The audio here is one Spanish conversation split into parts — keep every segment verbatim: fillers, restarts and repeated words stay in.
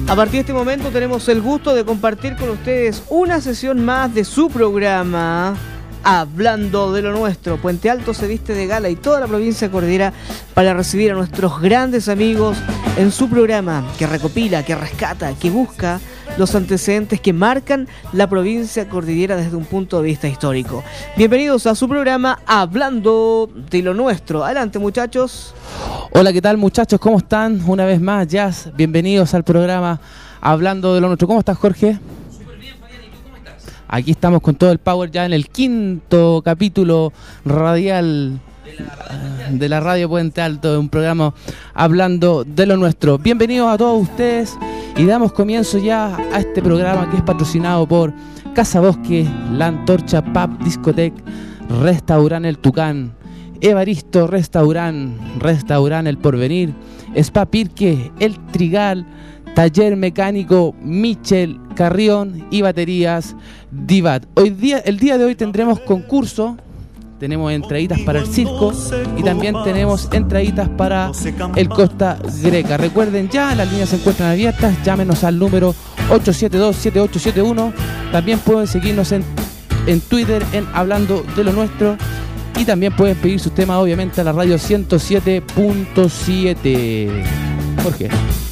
A partir de este momento tenemos el gusto de compartir con ustedes una sesión más de su programa Hablando de lo Nuestro. Puente Alto se viste de gala y toda la provincia cordillera para recibir a nuestros grandes amigos en su programa que recopila, que rescata, que busca los antecedentes que marcan la provincia cordillera desde un punto de vista histórico. Bienvenidos a su programa Hablando de lo Nuestro. Adelante, muchachos. Hola, ¿qué tal, muchachos? ¿Cómo están? Una vez más, Jazz, bienvenidos al programa Hablando de lo Nuestro. ¿Cómo estás, Jorge? Súper bien, Fabián, ¿y tú cómo estás? Aquí estamos con todo el power ya en el quinto capítulo radial De la radio, de la Radio Puente Alto, de un programa Hablando de lo Nuestro. Bienvenidos a todos ustedes y damos comienzo ya a este programa que es patrocinado por Casa Bosque, La Antorcha, Pub, Discoteca, Restaurant El Tucán, Evaristo Restaurant, Restaurant El Porvenir, Spa Pirque, El Trigal, Taller Mecánico Michel Carrión y Baterías Divat. Hoy día, el día de hoy tendremos concurso, tenemos entraditas para el circo y también tenemos entraditas para el Costa Greca. Recuerden ya, las líneas se encuentran abiertas, llámenos al número ocho siete dos, siete ocho siete uno. También pueden seguirnos en, en Twitter en Hablando de lo Nuestro. Y también pueden pedir sus temas, obviamente, a la radio ciento siete punto siete. Jorge.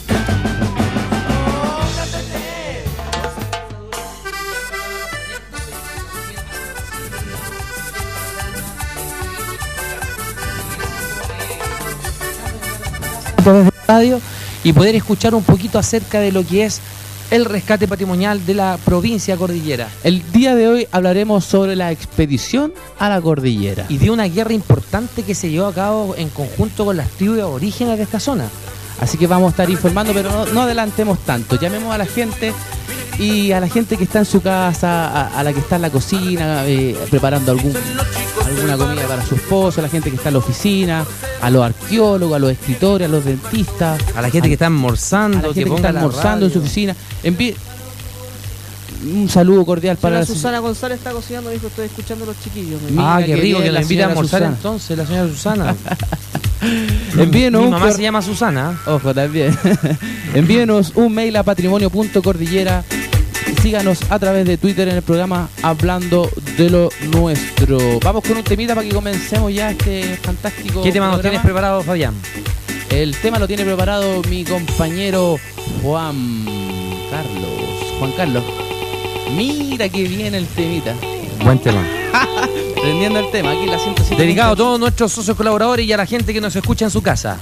de radio y poder escuchar un poquito acerca de lo que es el rescate patrimonial de la provincia cordillera. El día de hoy hablaremos sobre la expedición a la cordillera. Y de una guerra importante que se llevó a cabo en conjunto con las tribus aborígenes de esta zona. Así que vamos a estar informando, pero no, no adelantemos tanto. Llamemos a la gente y a la gente que está en su casa, a, a la que está en la cocina, eh, preparando algún, alguna comida para su esposo, a la gente que está en la oficina, a los arqueólogos, a los escritores, a los dentistas, a la gente a, que está almorzando, a la gente que, que ponga está almorzando en su oficina. Envíe un saludo cordial para la Susana González está cocinando, dijo, estoy escuchando a los chiquillos. Ah, qué rico, que la invita a almorzar Susana. entonces, la señora Susana. Envíenos Mi un mamá cor... se llama Susana. Ojo, también. Envíenos un mail a patrimonio punto cordillera. Síganos a través de Twitter en el programa Hablando de lo Nuestro. Vamos con un temita para que comencemos ya este fantástico ¿Qué tema programa. nos tienes preparado, Fabián? El tema lo tiene preparado mi compañero Juan Carlos. Juan Carlos. Mira que viene el temita. Buen tema. Prendiendo el tema, aquí en la ciento siete. Dedicado a todos nuestros socios colaboradores y a la gente que nos escucha en su casa.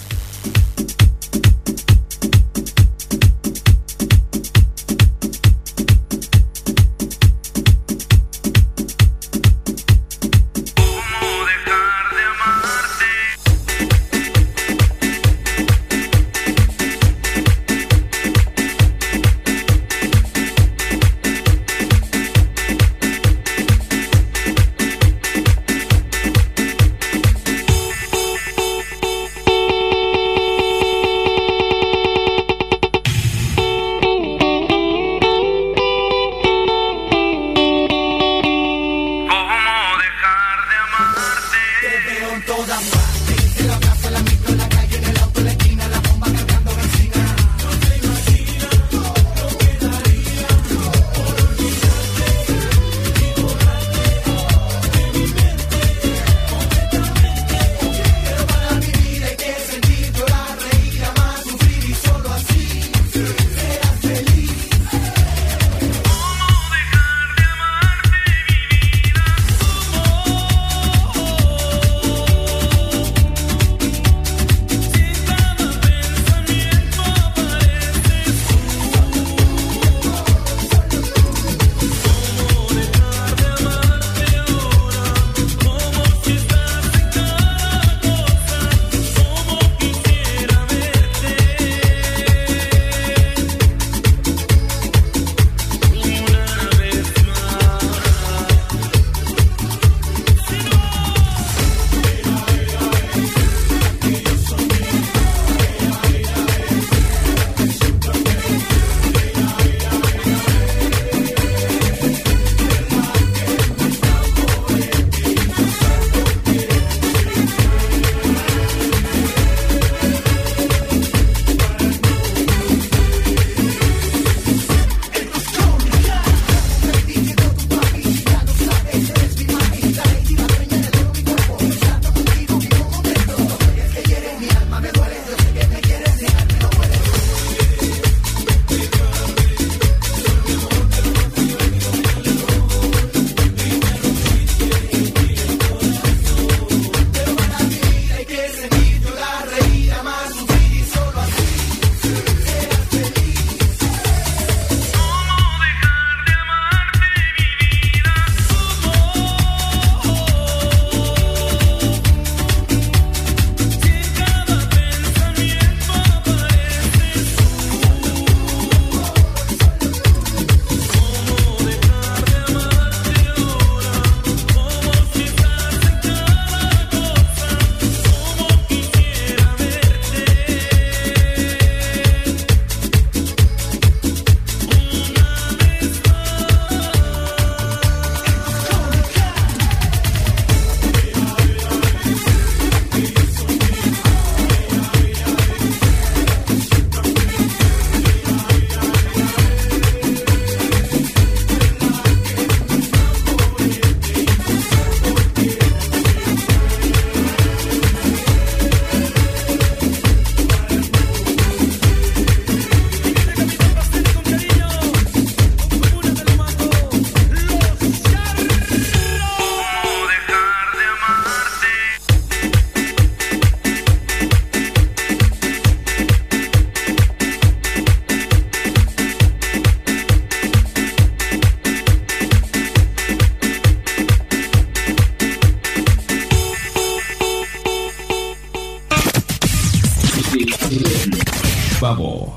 Babo.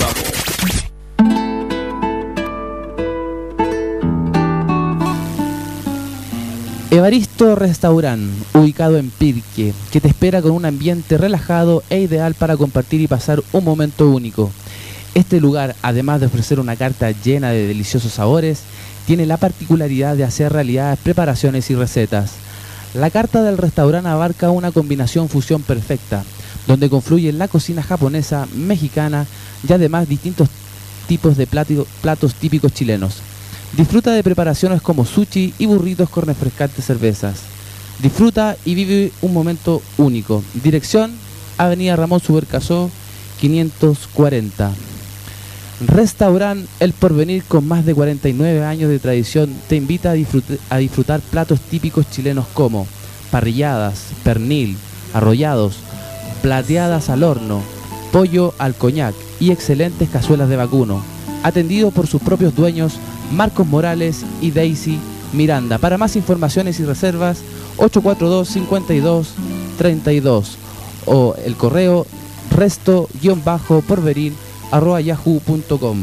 Evaristo Restaurant, ubicado en Pirque, que te espera con un ambiente relajado e ideal para compartir y pasar un momento único. Este lugar, además de ofrecer una carta llena de deliciosos sabores, tiene la particularidad de hacer realidad preparaciones y recetas. La carta del restaurante abarca una combinación fusión perfecta, donde confluyen la cocina japonesa, mexicana y además distintos tipos de plato, platos típicos chilenos. Disfruta de preparaciones como sushi y burritos con refrescantes cervezas. Disfruta y vive un momento único. Dirección, Avenida Ramón Subercasó, quinientos cuarenta. Restaurant El Porvenir, con más de cuarenta y nueve años de tradición, te invita a disfrutar, a disfrutar platos típicos chilenos como parrilladas, pernil, arrollados, plateadas al horno, pollo al coñac y excelentes cazuelas de vacuno. Atendido por sus propios dueños, Marcos Morales y Daisy Miranda. Para más informaciones y reservas, ocho cuatro dos, cinco dos, tres dos o el correo resto-porvenir arroba yahoo punto com.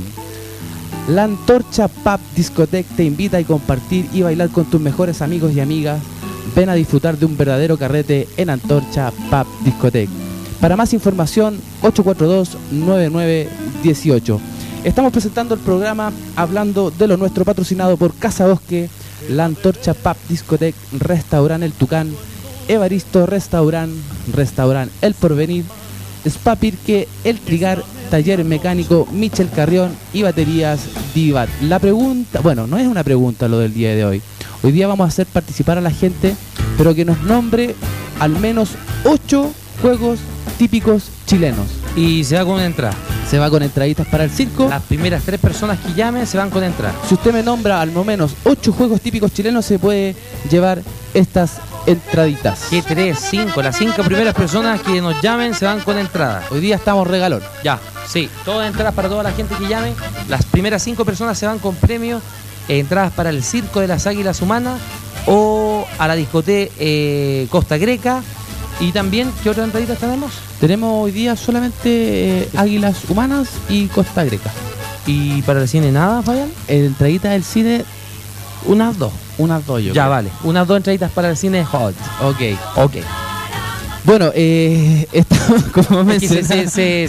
La Antorcha Pub Discotec te invita a compartir y bailar con tus mejores amigos y amigas. Ven a disfrutar de un verdadero carrete en Antorcha Pub Discotec. Para más información, ocho cuatro dos, nueve nueve uno ocho. Estamos presentando el programa Hablando de lo Nuestro, patrocinado por Casa Bosque, La Antorcha Pub Discotec, Restaurant El Tucán, Evaristo Restaurant, Restaurant El Porvenir, Spa Pirque, El Trigar, Taller Mecánico Michel Carrión y Baterías Divat. La pregunta, bueno, no es una pregunta lo del día de hoy. Hoy día vamos a hacer participar a la gente, pero que nos nombre al menos ocho juegos típicos chilenos. Y se va con una entrada. Se va con entraditas para el circo. Las primeras tres personas que llamen se van con entrada. Si usted me nombra al menos ocho juegos típicos chilenos, se puede llevar estas entraditas. ¿Qué tres? Cinco. Las cinco primeras personas que nos llamen se van con entrada. Hoy día estamos regalón. Ya, sí. Todas entradas para toda la gente que llame. Las primeras cinco personas se van con premios. Eh, entradas para el Circo de las Águilas Humanas o a la discoteca eh, Costa Greca. Y también, ¿qué otras entraditas tenemos? Tenemos hoy día solamente eh, Águilas Humanas y Costa Greca. ¿Y para el cine nada, Fabián? Entraditas del cine, unas dos. Unas dos, yo Ya, creo. vale. Unas dos entraditas para el cine Hot. Ok. Ok. Bueno, eh, estamos como Es que se, mencionaba. se, se,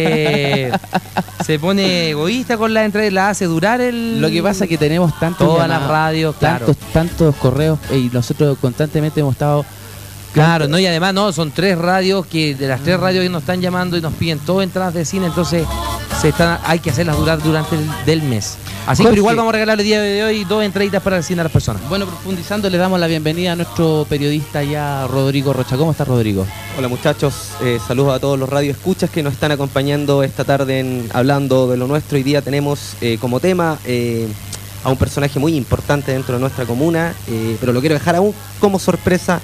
se, se pone egoísta con la entrada y la hace durar el... Lo que pasa es que tenemos tantos todas las llamados, radios, claro. tantos, tantos correos eh, y nosotros constantemente hemos estado... Claro, no, y además no, son tres radios que de las tres radios que nos están llamando y nos piden todas entradas de cine, entonces se están, hay que hacerlas durar durante el del mes. Así que Jorge, igual vamos a regalar el día de hoy dos entraditas para el cine a las personas. Bueno, profundizando, le damos la bienvenida a nuestro periodista ya, Rodrigo Rocha. ¿Cómo está, Rodrigo? Hola muchachos, eh, saludos a todos los radioescuchas que nos están acompañando esta tarde en Hablando de lo Nuestro. Hoy día tenemos eh, como tema eh, a un personaje muy importante dentro de nuestra comuna, eh, pero lo quiero dejar aún como sorpresa.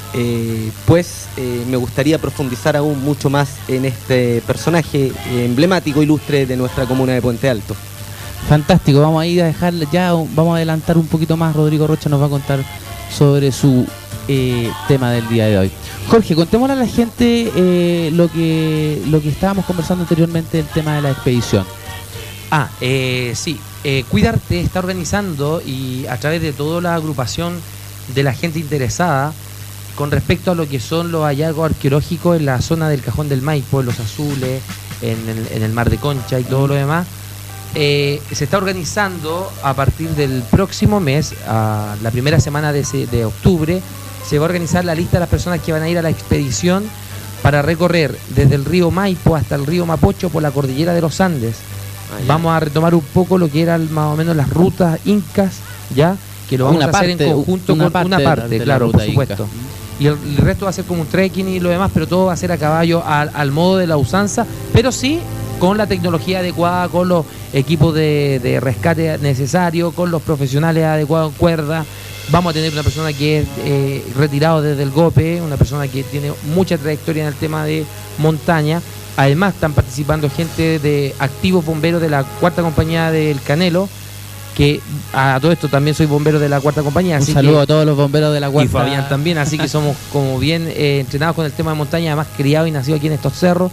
Eh, pues eh, me gustaría profundizar aún mucho más en este personaje eh, emblemático, ilustre de nuestra comuna de Puente Alto. Fantástico, vamos a ir a dejarle ya, vamos a adelantar un poquito más. Rodrigo Rocha nos va a contar sobre su eh, tema del día de hoy. Jorge, contémosle a la gente eh, lo que lo que estábamos conversando anteriormente, el tema de la expedición. Ah, eh, sí, eh, Cuidarte está organizando y a través de toda la agrupación de la gente interesada con respecto a lo que son los hallazgos arqueológicos en la zona del Cajón del Maipo, en Los Azules, en el, en el Mar de Concha y todo lo demás, eh, se está organizando a partir del próximo mes, a la primera semana de, ese, de octubre, se va a organizar la lista de las personas que van a ir a la expedición para recorrer desde el río Maipo hasta el río Mapocho por la cordillera de los Andes. Ah, Vamos a retomar un poco lo que eran más o menos las rutas incas, ya que lo vamos Una a hacer parte, en conjunto una con parte una de- parte, de la claro, ruta por supuesto. inca. Y el, el resto va a ser como un trekking y lo demás, pero todo va a ser a caballo al, al modo de la usanza, pero sí con la tecnología adecuada, con los equipos de, de rescate necesarios, con los profesionales adecuados en cuerda. Vamos a tener una persona que es eh, retirado desde el GOPE, una persona que tiene mucha trayectoria en el tema de montaña. Además están participando gente de activos bomberos de la cuarta compañía del Canelo, que a todo esto también soy bombero de la cuarta compañía. Un así saludo que, a todos los bomberos de la y cuarta. Fabián también, así que somos como bien eh, entrenados con el tema de montaña, además criados y nacidos aquí en estos cerros.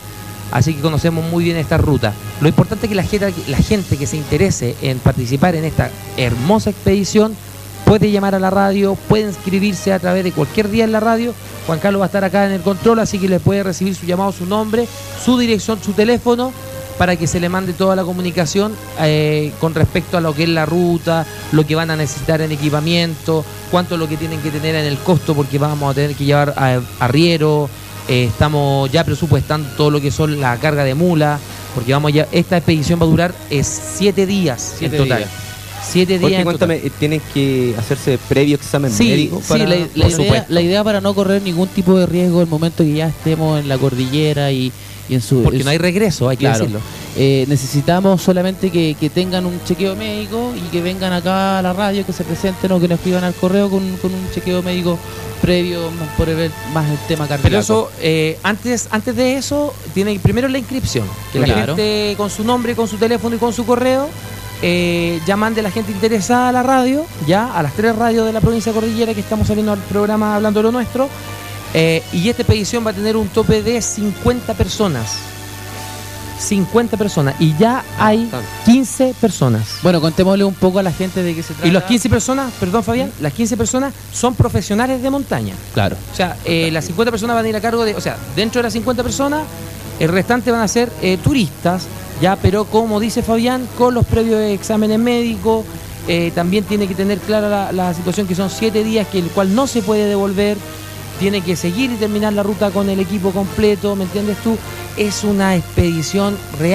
así que conocemos muy bien esta ruta. Lo importante es que la gente, la gente que se interese en participar en esta hermosa expedición puede llamar a la radio, puede inscribirse a través de cualquier día en la radio. Juan Carlos va a estar acá en el control, así que le puede recibir su llamado, su nombre, su dirección, su teléfono, para que se le mande toda la comunicación eh, con respecto a lo que es la ruta, lo que van a necesitar en equipamiento, cuánto es lo que tienen que tener en el costo, porque vamos a tener que llevar a, arriero, eh, estamos ya presupuestando todo lo que son la carga de mula, porque vamos ya, esta expedición va a durar eh, siete días Siete en total. días. Siete días. Porque en cuéntame, total. ¿tienen que hacerse previo examen Sí, médico? sí, Para... la, la por idea, supuesto. la idea para no correr ningún tipo de riesgo el momento que ya estemos en la cordillera y, y en su... Porque en no hay regreso, hay que Claro. decirlo. Eh, necesitamos solamente que, que tengan un chequeo médico y que vengan acá a la radio, que se presenten o que nos escriban al correo con, con un chequeo médico previo más por ver más el tema cardíaco. Pero eso, eh, antes, antes de eso, tiene primero la inscripción. Que la Claro. gente con su nombre, con su teléfono y con su correo, eh, ya mande la gente interesada a la radio, ya a las tres radios de la provincia de Cordillera que estamos saliendo al programa Hablando de lo Nuestro. Eh, y esta expedición va a tener un tope de cincuenta personas. cincuenta personas. Y ya hay quince personas. Bueno, contémosle un poco a la gente de qué se trata. Y las quince personas, perdón Fabián, las quince personas son profesionales de montaña. Claro. O sea, eh, las cincuenta personas van a ir a cargo de, o sea, dentro de las cincuenta personas, el restante van a ser eh, turistas, ya, pero como dice Fabián, con los previos exámenes médicos, eh, también tiene que tener clara la, la situación que son siete días, que el cual no se puede devolver, tiene que seguir y terminar la ruta con el equipo completo, ¿me entiendes tú? Es una expedición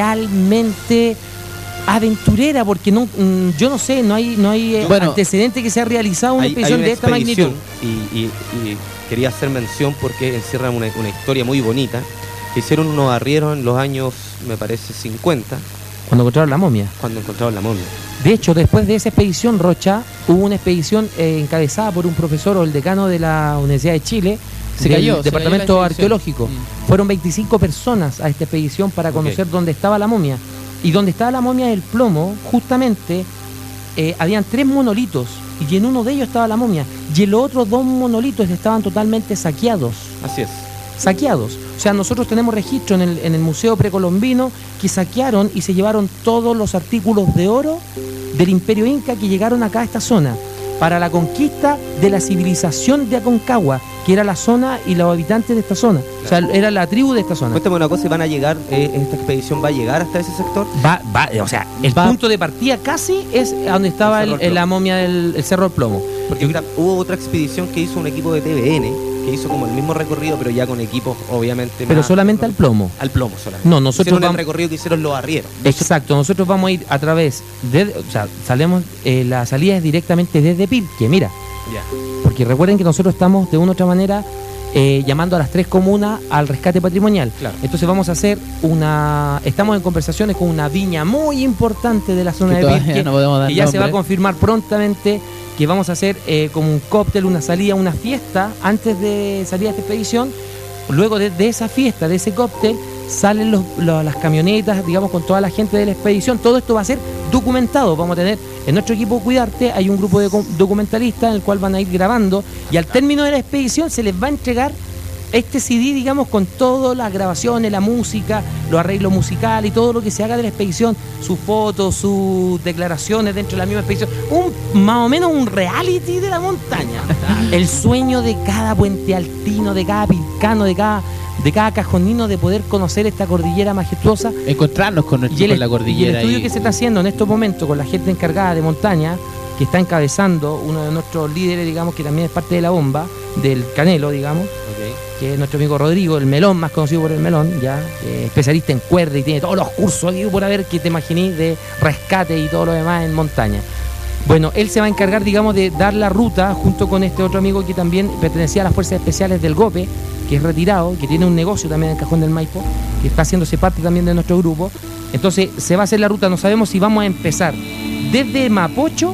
realmente aventurera, porque no, mm, yo no sé, no hay, no hay eh, Bueno, antecedente que se ha realizado una Hay- hay expedición una de esta expedición, magnitud. Y, y- y quería hacer mención porque encierra una, una historia muy bonita. Que hicieron unos arrieros en los años, me parece, cincuenta, Cuando encontraron la momia. cuando encontraron la momia. De hecho, después de esa expedición, Rocha, hubo una expedición eh, encabezada por un profesor o el decano de la Universidad de Chile, Se del cayó, se Departamento cayó la expedición. Arqueológico. Mm. Fueron veinticinco personas a esta expedición para conocer Ok. dónde estaba la momia. Y donde estaba la momia del plomo, justamente, eh, habían tres monolitos, y en uno de ellos estaba la momia, y en los otros dos monolitos estaban totalmente saqueados. Así es. Saqueados. O sea, nosotros tenemos registro en el, en el Museo Precolombino que saquearon y se llevaron todos los artículos de oro del Imperio Inca que llegaron acá a esta zona para la conquista de la civilización de Aconcagua, que era la zona y los habitantes de esta zona. O sea, era la tribu de esta zona. Cuéntame una cosa, ¿y van a llegar, eh, esta expedición va a llegar hasta ese sector? Va, va, o sea, el Va- punto de partida casi es a donde estaba El el- Cerro del la Plomo. momia del el Cerro del Plomo. Porque mira, hubo otra expedición que hizo un equipo de T V N, que hizo como el mismo recorrido, pero ya con equipos obviamente Pero más- solamente al plomo. Al plomo solamente. No, nosotros Hicieron el vamos- recorrido que hicieron los arrieros. Exacto, nosotros vamos a ir a través de, o sea, salemos, eh, la salida es directamente desde Pirque, mira, Ya. porque recuerden que nosotros estamos de una u otra manera eh, llamando a las tres comunas al rescate patrimonial. Claro. Entonces vamos a hacer una, estamos en conversaciones con una viña muy importante de la zona Que de todavía Pirque, no podemos dar que ya se va a nombre. confirmar prontamente que vamos a hacer eh, como un cóctel, una salida, una fiesta antes de salir a esta expedición. Luego de, de esa fiesta, de ese cóctel, salen los, lo- las camionetas, digamos, con toda la gente de la expedición. Todo esto va a ser documentado. Vamos a tener en nuestro equipo Cuidarte, hay un grupo de co- documentalistas en el cual van a ir grabando, y al término de la expedición se les va a entregar este C D, digamos, con todas las grabaciones, la música, los arreglos musicales y todo lo que se haga de la expedición, sus fotos, sus declaraciones dentro de la misma expedición, un más o menos un reality de la montaña. El sueño de cada puente altino, de cada pilcano, de cada, de cada cajonino de poder conocer esta cordillera majestuosa. Encontrarnos con, nuestro, Y el, con la y el cordillera. estudio y- que se está haciendo en estos momentos con la gente encargada de montaña, que está encabezando uno de nuestros líderes, digamos, que también es parte de la bomba, del Canelo, digamos, Ok. que es nuestro amigo Rodrigo, el melón, más conocido por el melón, ya, eh, especialista en cuerda y tiene todos los cursos aquí por haber que te imaginís de rescate y todo lo demás en montaña. Bueno, él se va a encargar, digamos, de dar la ruta junto con este otro amigo que también pertenecía a las Fuerzas Especiales del GOPE, que es retirado, que tiene un negocio también en el Cajón del Maipo, que está haciéndose parte también de nuestro grupo. Entonces, se va a hacer la ruta, no sabemos si vamos a empezar desde Mapocho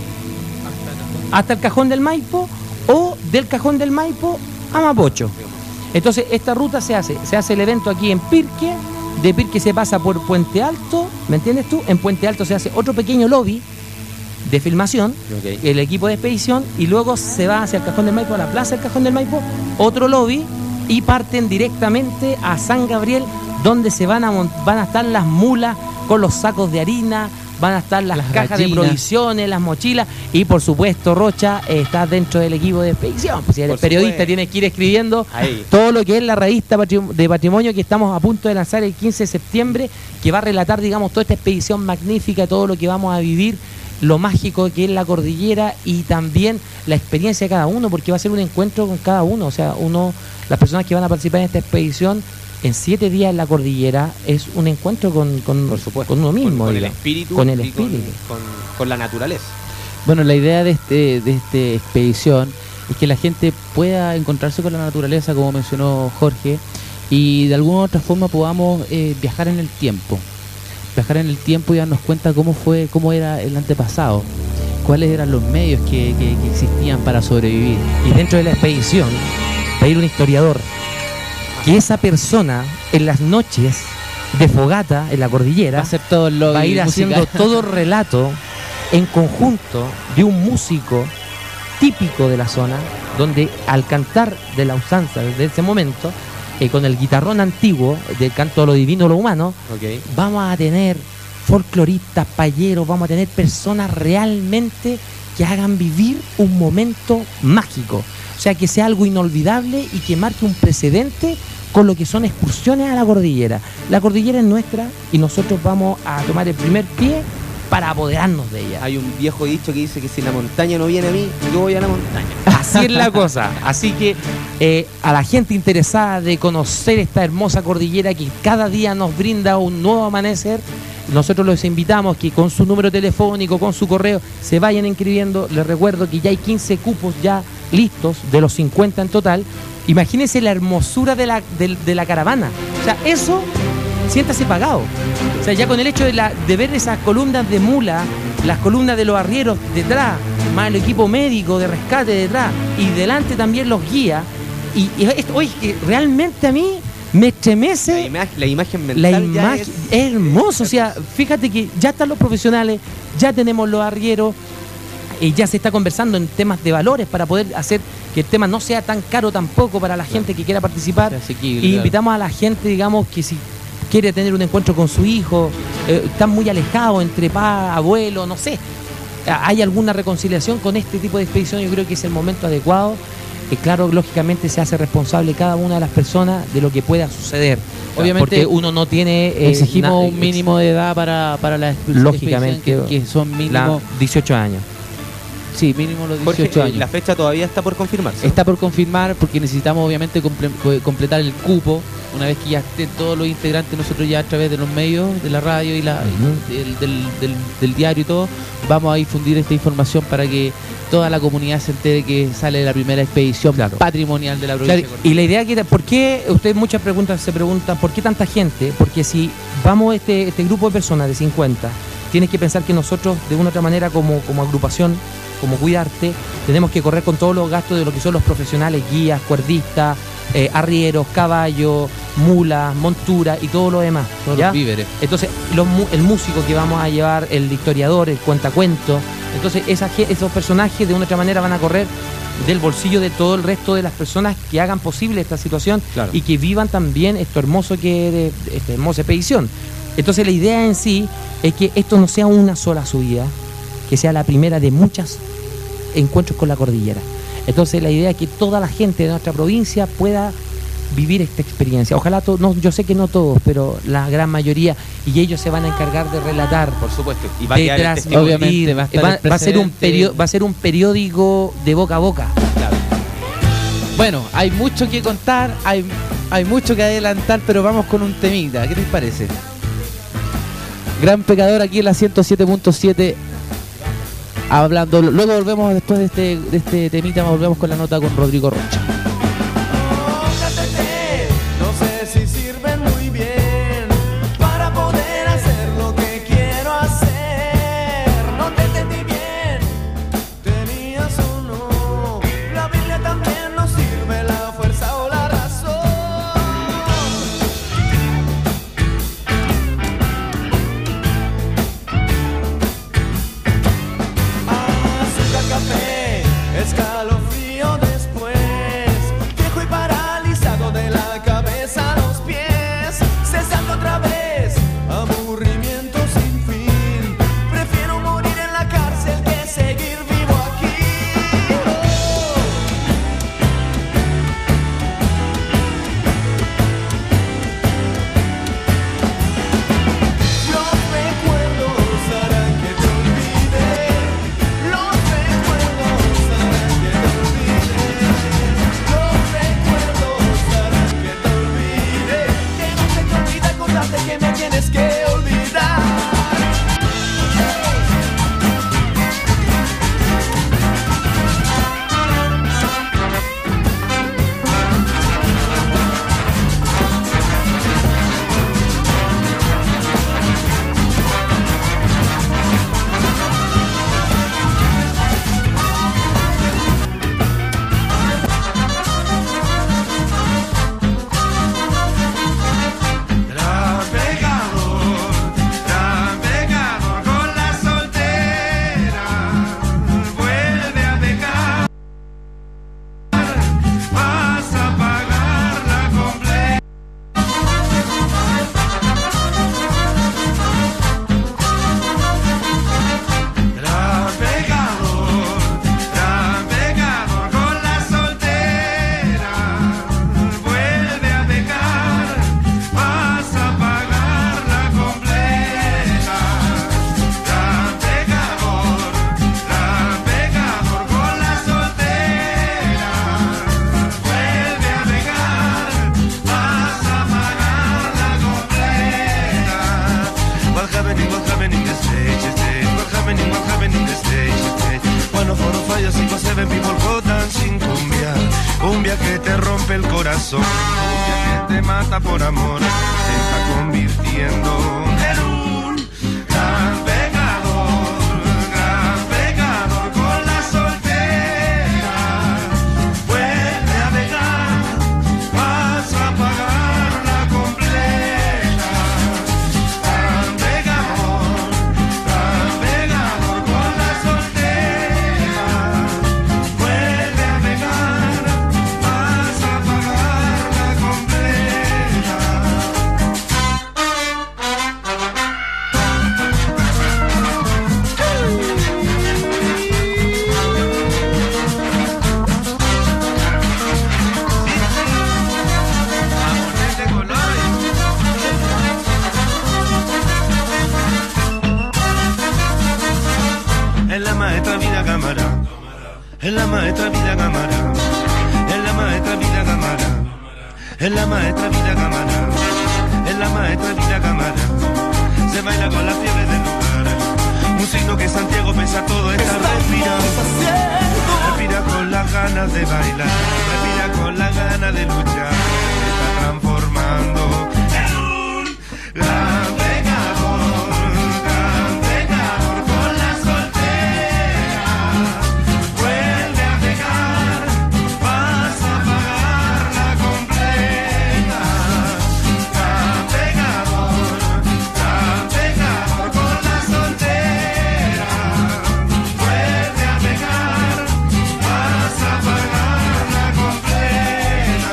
hasta el Cajón del Maipo o del Cajón del Maipo a Mapocho. Entonces, esta ruta se hace, se hace el evento aquí en Pirque, de Pirque se pasa por Puente Alto, ¿me entiendes tú? En Puente Alto se hace otro pequeño lobby de filmación, Ok. el equipo de expedición, y luego se va hacia el Cajón del Maipo, a la plaza del Cajón del Maipo, otro lobby, y parten directamente a San Gabriel donde se van a mont- van a estar las mulas con los sacos de harina, van a estar las, Las cajas gallinas. de provisiones, las mochilas, y por supuesto Rocha eh, está dentro del equipo de expedición. Pues si eres Por periodista supuesto. tienes que ir escribiendo Ahí. todo lo que es la revista patri- de patrimonio que estamos a punto de lanzar el quince de septiembre, que va a relatar, digamos, toda esta expedición magnífica, todo lo que vamos a vivir, lo mágico que es la cordillera y también la experiencia de cada uno, porque va a ser un encuentro con cada uno. O sea, uno, las personas que van a participar en esta expedición en siete días en la cordillera es un encuentro con, con, Por supuesto. con uno mismo, Con, con el digamos. espíritu. Con el y con- espíritu. Con, con la naturaleza. Bueno, la idea de este de esta expedición es que la gente pueda encontrarse con la naturaleza, como mencionó Jorge, y de alguna u otra forma podamos eh, viajar en el tiempo. Viajar en el tiempo y darnos cuenta cómo fue, cómo era el antepasado, cuáles eran los medios que, que- que existían para sobrevivir. Y dentro de la expedición va a ir un historiador, que esa persona en las noches de fogata en la cordillera Va a ser todo el lobby va a ir musical. haciendo todo el relato en conjunto de un músico típico de la zona, donde al cantar de la usanza desde ese momento, eh, con el guitarrón antiguo del canto de lo divino, lo humano, Ok. vamos a tener folcloristas, payeros, vamos a tener personas realmente que hagan vivir un momento mágico. O sea, que sea algo inolvidable y que marque un precedente con lo que son excursiones a la cordillera. La cordillera es nuestra y nosotros vamos a tomar el primer pie para apoderarnos de ella. Hay un viejo dicho que dice que si la montaña no viene a mí, yo voy a la montaña. Así es la cosa. Así que eh, a la gente interesada de conocer esta hermosa cordillera que cada día nos brinda un nuevo amanecer, nosotros los invitamos que con su número telefónico, con su correo, se vayan inscribiendo. Les recuerdo que ya hay quince cupos ya listos, de los cincuenta en total. Imagínense la hermosura de la, de, de la caravana. O sea, eso, siéntase pagado. O sea, ya con el hecho de, la, de ver esas columnas de mula, las columnas de los arrieros detrás, más el equipo médico de rescate detrás, y delante también los guías. Y, y esto, oye, que realmente a mí me La, estremece ima- la imagen mental la ya imagen. es, Es hermoso. O sea, fíjate que ya están los profesionales, ya tenemos los arrieros, y ya se está conversando en temas de valores para poder hacer que el tema no sea tan caro tampoco para la gente que quiera participar. Sea asequible, Y claro. invitamos a la gente, digamos, que si quiere tener un encuentro con su hijo, eh, están muy alejados entre pa, abuelo, no sé, hay alguna reconciliación con este tipo de expedición, yo creo que es el momento adecuado. Eh, claro, lógicamente se hace responsable cada una de las personas de lo que pueda suceder. Obviamente, porque uno no tiene... eh, Exigimos na- un mínimo de edad para, para la expedición, Lógicamente, que, que son la- mínimo, dieciocho años. sí, mínimo los Jorge, dieciocho eh, años. la fecha todavía está por confirmarse. Está por confirmar porque necesitamos obviamente comple- co- completar el cupo. Una vez que ya estén todos los integrantes, nosotros ya a través de los medios, de la radio y la, Ujú. del, del- del- del diario y todo, vamos a difundir esta información para que toda la comunidad se entere que sale la primera expedición Claro. patrimonial de la Claro, provincia de y Cordillera. la idea que era, ¿por qué? Ustedes muchas preguntas se preguntan, ¿por qué tanta gente? Porque si vamos este, este grupo de personas de cincuenta, tienes que pensar que nosotros, de una u otra manera, como, como agrupación, como Cuidarte, tenemos que correr con todos los gastos de lo que son los profesionales, guías, cuerdistas, eh, arrieros, caballos, mulas, montura y todo lo demás. Todos ¿ya? los víveres. Entonces, los mu- el músico que vamos a llevar, el historiador, el cuentacuento, entonces esa ge- esos personajes de una u otra manera van a correr del bolsillo de todo el resto de las personas que hagan posible esta situación Claro. y que vivan también esto hermoso que es esta hermosa expedición. Entonces la idea en sí es que esto no sea una sola subida, que sea la primera de muchos encuentros con la cordillera. Entonces la idea es que toda la gente de nuestra provincia pueda vivir esta experiencia. Ojalá, to- no, yo sé que no todos, pero la gran mayoría, y ellos se van a encargar de relatar. Por supuesto. Y va a de quedar el transmitir. testimonio. Obviamente, va a estar el va a ser un precedente. perio- va a ser un periódico de boca a boca. Claro. Bueno, hay mucho que contar, hay, hay mucho que adelantar, pero vamos con un temita. ¿Qué les parece? Gran Pecador aquí en la ciento siete punto siete. Hablando, luego volvemos después de este, de este temita, volvemos con la nota con Rodrigo Rocha. No sé si sirven muy bien para poder hacer lo que quiero hacer. No te entendí bien, tenías o no. La Biblia también nos sirve, la fuerza o la razón. Azúcar, café, escalofrío después. happening, what's happening the stage, stage. What's happening, what's happening the stage, stage. One four five six seven people go dancing cumbia, cumbia que te rompe el corazón, cumbia que te mata por amor, se está convirtiendo en un gran pecador, gran pecador con la soltera. Vuelve a pegar, vas a pagarla completa. Gran pecador, gran pecador con la soltera. Vuelve a pegar, vas a pagarla completa. En la maestra vida cámara, en la maestra vida cámara, en la maestra vida cámara, en la maestra vida cámara, en la maestra vida cámara, se baila con las fiebre del lugar, un signo que Santiago pesa todo, está respirando, respira con las ganas de bailar, respira con las ganas de luchar, se está transformando en un gran pecador, gran pecador con la soltera. Vuelve a pecar, vas a pagarla completa. Gran pecador, gran pecador con la soltera. Vuelve a pecar, vas a pagarla completa.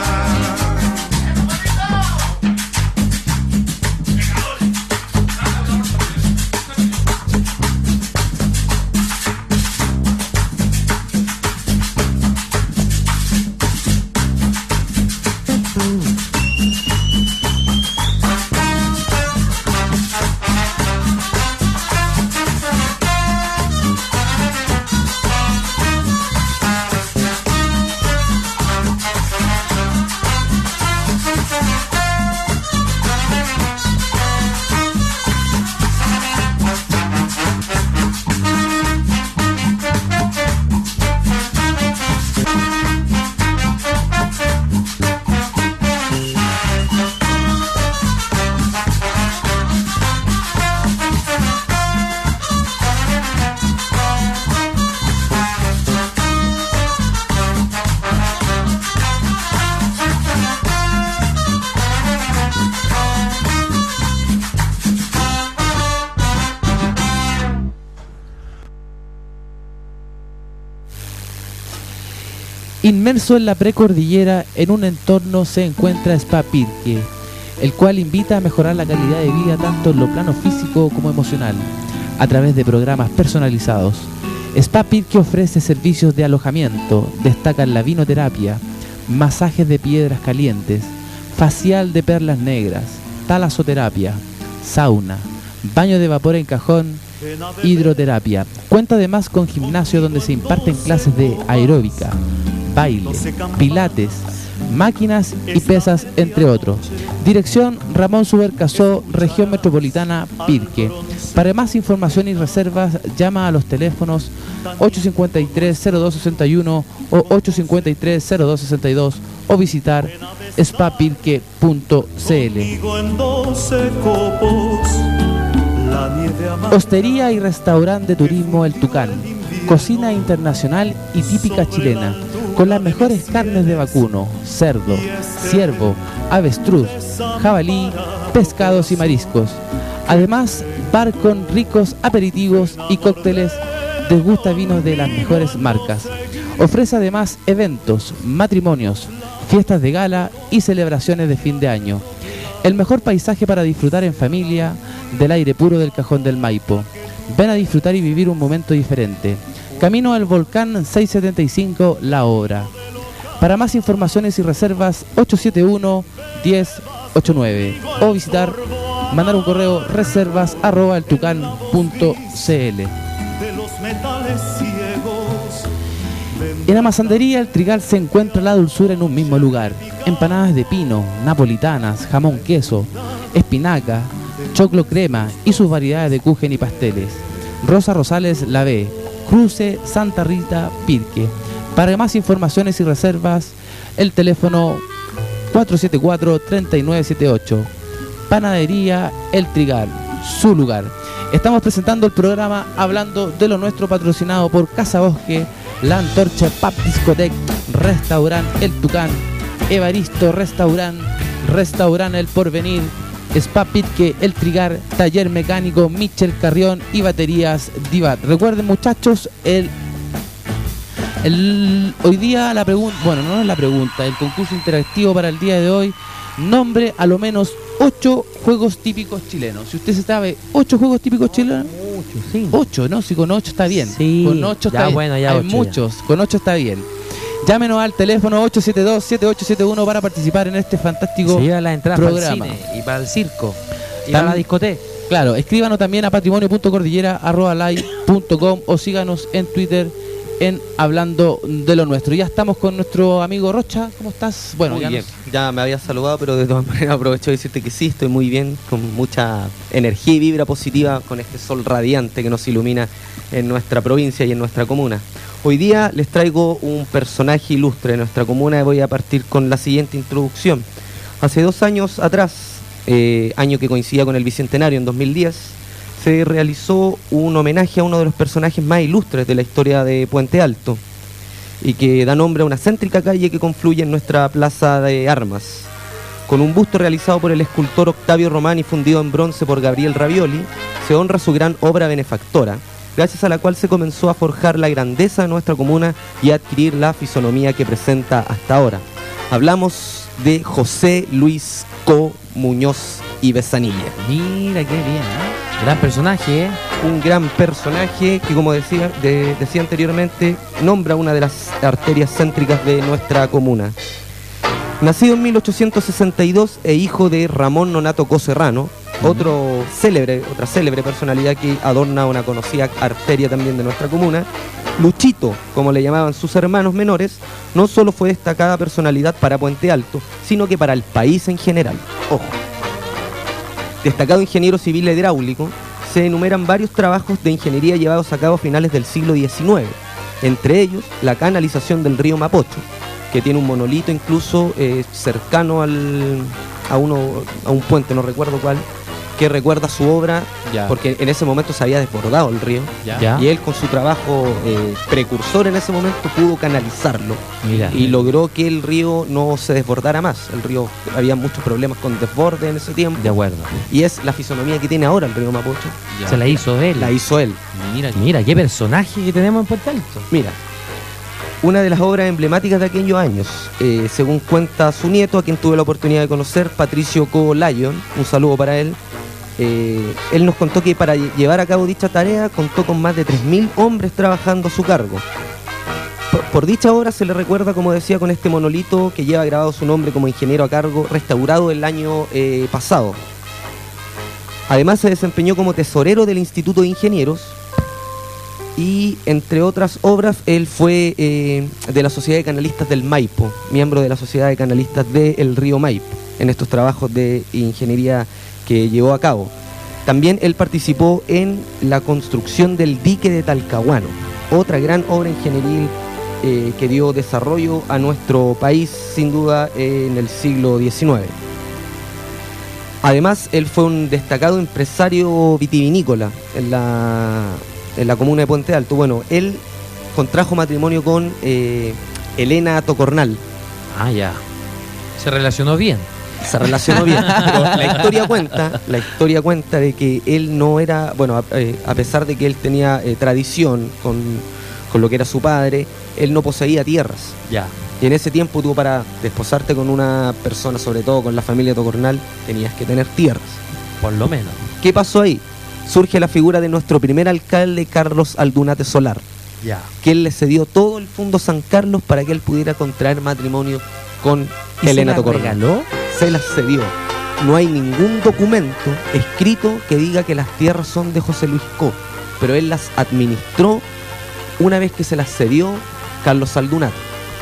Inmerso en la precordillera, en un entorno se encuentra Spa Pirque, el cual invita a mejorar la calidad de vida tanto en lo plano físico como emocional, a través de programas personalizados. Spa Pirque ofrece servicios de alojamiento, destacan la vinoterapia, masajes de piedras calientes, facial de perlas negras, talasoterapia, sauna, baño de vapor en cajón, hidroterapia. Cuenta además con gimnasio donde se imparten clases de aeróbica, baile, pilates, máquinas y pesas, entre otros. Dirección Ramón Subercasó, región metropolitana, Pirque. Para más información y reservas, llama a los teléfonos ocho cinco tres, cero dos seis uno o ocho cinco tres, cero dos seis dos o visitar spa pirque punto c l. Hostería y restaurante de turismo El Tucán. Cocina internacional y típica chilena, con las mejores carnes de vacuno, cerdo, ciervo, avestruz, jabalí, pescados y mariscos. Además, bar con ricos aperitivos y cócteles, desgusta vinos de las mejores marcas. Ofrece además eventos, matrimonios, fiestas de gala y celebraciones de fin de año. El mejor paisaje para disfrutar en familia, del aire puro del Cajón del Maipo. Ven a disfrutar y vivir un momento diferente. Camino al Volcán seiscientos setenta y cinco La Obra. Para más informaciones y reservas, ocho siete uno, diez ochenta y nueve o visitar, mandar un correo reservas arroba eltucan punto c l. En Amasandería El Trigal se encuentra la dulzura en un mismo lugar. Empanadas de pino, napolitanas, jamón queso, espinaca, Choclo Crema y sus variedades de kuchen y pasteles. Rosa Rosales La B, Cruce Santa Rita Pirque. Para más informaciones y reservas, el teléfono cuatro siete cuatro, tres nueve siete ocho. Panadería El Trigal, su lugar. Estamos presentando el programa Hablando de lo Nuestro, patrocinado por Casa Bosque, La Antorcha Pub Discoteque, Restaurant El Tucán, Evaristo Restaurant, Restaurant El Porvenir, Spa Pitque El Trigar, Taller Mecánico Michel Carrión y Baterías Divat. Recuerden, muchachos, el, el hoy día la pregunta, bueno, no es la pregunta, el concurso interactivo para el día de hoy, nombre a lo menos ocho juegos típicos chilenos. Si usted se sabe ocho juegos típicos chilenos, Mucho, sí. ocho, ¿no? Si con ocho está bien. Sí, Con ocho está ya, bien. bueno, ya Hay ocho, ya. muchos, con ocho está bien. Llámenos al teléfono ocho siete dos, siete ocho siete uno para participar en este fantástico Se lleva las entradas programa. para el cine y para el circo y Tam- para la discoteca. Claro, escríbanos también a patrimonio punto cordillera arroba live punto com o síganos en Twitter en Hablando de lo Nuestro. Ya estamos con nuestro amigo Rocha. ¿Cómo estás? Bueno, Muy ya bien, nos- ya me había saludado, pero de todas maneras aprovecho de decirte que sí, estoy muy bien, con mucha energía y vibra positiva con este sol radiante que nos ilumina en nuestra provincia y en nuestra comuna. Hoy día les traigo un personaje ilustre de nuestra comuna y voy a partir con la siguiente introducción. Hace dos años atrás, eh, año que coincidía con el Bicentenario, en dos mil diez, se realizó un homenaje a uno de los personajes más ilustres de la historia de Puente Alto y que da nombre a una céntrica calle que confluye en nuestra plaza de armas. Con un busto realizado por el escultor Octavio Román y fundido en bronce por Gabriel Ravioli, se honra su gran obra benefactora, gracias a la cual se comenzó a forjar la grandeza de nuestra comuna y a adquirir la fisonomía que presenta hasta ahora. Hablamos de José Luis Co. Muñoz y Besanilla. Mira qué bien, ¿eh? Gran personaje, ¿eh? Un gran personaje que, como decía, de- decía anteriormente, nombra una de las arterias céntricas de nuestra comuna. Nacido en mil ochocientos sesenta y dos e hijo de Ramón Nonato Co. Serrano, otro célebre, otra célebre personalidad que adorna una conocida arteria también de nuestra comuna, Luchito, como le llamaban sus hermanos menores, no solo fue destacada personalidad para Puente Alto, sino que para el país en general. Ojo. Destacado ingeniero civil hidráulico, se enumeran varios trabajos de ingeniería llevados a cabo a finales del siglo diecinueve, entre ellos la canalización del río Mapocho, que tiene un monolito incluso eh, cercano al, a, uno, a un puente, no recuerdo cuál, que recuerda su obra, Ya. porque en ese momento se había desbordado el río, Ya. Ya. y él con su trabajo eh, precursor en ese momento pudo canalizarlo Mira. y logró que el río no se desbordara más. El río, había muchos problemas con desborde en ese tiempo, De acuerdo. y es la fisonomía que tiene ahora el río Mapocho, Ya. Se la hizo él. la hizo él. Mira, Mira, qué personaje que tenemos en Puente Alto. Mira, una de las obras emblemáticas de aquellos años, eh, según cuenta su nieto, a quien tuve la oportunidad de conocer, Patricio Co. Lyon, un saludo para él. Eh, él nos contó que para lle- llevar a cabo dicha tarea contó con más de tres mil hombres trabajando a su cargo. Por, por dicha obra se le recuerda, como decía, con este monolito que lleva grabado su nombre como ingeniero a cargo, restaurado el año eh, pasado. Además se desempeñó como tesorero del Instituto de Ingenieros y, entre otras obras, él fue eh, de la Sociedad de Canalistas del Maipo, miembro de la Sociedad de Canalistas del Río Maipo, en estos trabajos de ingeniería que llevó a cabo. También él participó en la construcción del dique de Talcahuano, otra gran obra ingenieril eh, que dio desarrollo a nuestro país, sin duda, eh, en el siglo diecinueve. Además, él fue un destacado empresario vitivinícola en la, en la comuna de Puente Alto. Bueno, él contrajo matrimonio con eh, Elena Tocornal. Ah, ya. Se relacionó bien. Se relacionó bien, pero la historia cuenta, la historia cuenta de que él no era, bueno, a, eh, a pesar de que él tenía eh, tradición con, con lo que era su padre, él no poseía tierras. Ya. Y en ese tiempo tú, para desposarte con una persona, sobre todo con la familia Tocornal, tenías que tener tierras. Por lo menos. ¿Qué pasó ahí? Surge la figura de nuestro primer alcalde, Carlos Aldunate Solar, Ya. que él le cedió todo el fondo San Carlos para que él pudiera contraer matrimonio con ¿Y Elena se la Tocornal. regaló? Se las cedió. No hay ningún documento escrito que diga que las tierras son de José Luis Co, pero él las administró una vez que se las cedió Carlos Aldunate.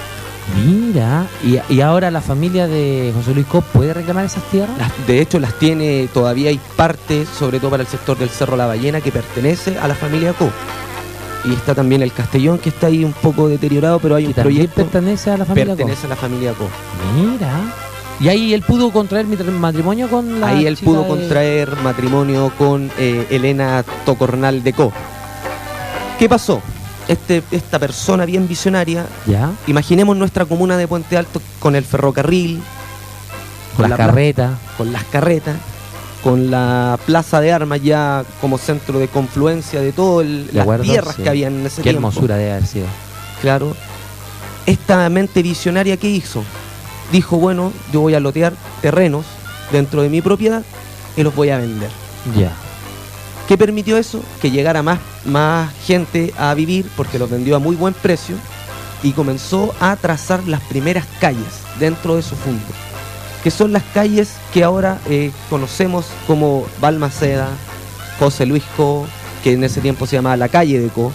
Mira, y, y ahora la familia de José Luis Coe puede reclamar esas tierras. Las- de hecho, las tiene, todavía hay parte, sobre todo para el sector del Cerro La Ballena, que pertenece a la familia Coe. Y está también el Castellón, que está ahí un poco deteriorado, pero hay Que un también proyecto pertenece a la que familia pertenece a la familia Coe. Coe. Mira. Y ahí él pudo contraer mitr- matrimonio con la Ahí él chica pudo de- contraer matrimonio con eh, Elena Tocornal de Coe. ¿Qué pasó? Este, esta persona bien visionaria, Ya, imaginemos nuestra comuna de Puente Alto con el ferrocarril, con la la plaza- carreta. con las carretas, con la plaza de armas ya como centro de confluencia de todas ¿De las acuerdo? tierras Sí. que habían en ese Qué tiempo. hermosura debe haber sido. Claro. Esta mente visionaria, ¿qué hizo? Dijo, bueno, yo voy a lotear terrenos dentro de mi propiedad y los voy a vender. Ya. ¿Qué permitió eso? Que llegara más, más gente a vivir porque los vendió a muy buen precio y comenzó a trazar las primeras calles dentro de su fondo, que son las calles que ahora eh, conocemos como Balmaceda, José Luis Coe, que en ese tiempo se llamaba la calle de Coe,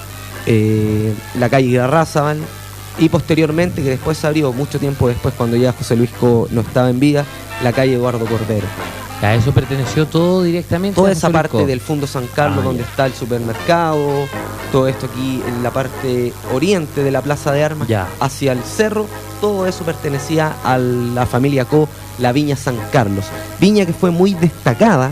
eh, la calle Garrazábal, y posteriormente, que después se abrió mucho tiempo después, cuando ya José Luis Coe no estaba en vida, la calle Eduardo Cordero. A eso perteneció todo directamente Toda a esa José Luis parte Coe. del Fondo San Carlos, Ah, donde ya. está el supermercado, todo esto aquí en la parte oriente de la Plaza de Armas, Ya. hacia el cerro, todo eso pertenecía a la familia Coe, la Viña San Carlos. Viña que fue muy destacada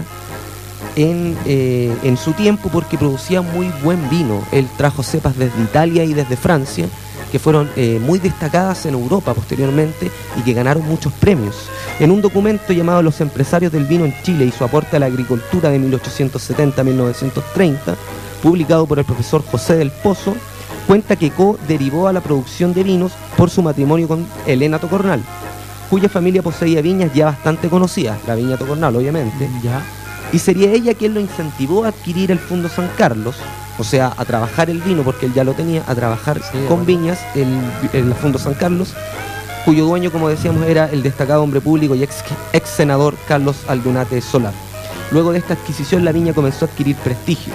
en, eh, en su tiempo porque producía muy buen vino. Él trajo cepas desde Italia y desde Francia, que fueron eh, muy destacadas en Europa posteriormente y que ganaron muchos premios. En un documento llamado Los empresarios del vino en Chile y su aporte a la agricultura de mil ochocientos setenta a mil novecientos treinta, publicado por el profesor José del Pozo, cuenta que Coe derivó a la producción de vinos por su matrimonio con Elena Tocornal, cuya familia poseía viñas ya bastante conocidas, la viña Tocornal obviamente, Ya. y sería ella quien lo incentivó a adquirir el Fondo San Carlos, o sea, a trabajar el vino, porque él ya lo tenía, a trabajar Sí, de con acuerdo. viñas el, el Fondo San Carlos, cuyo dueño, como decíamos, era el destacado hombre público y ex, ex senador Carlos Aldunate Solar. Luego de esta adquisición, la viña comenzó a adquirir prestigio.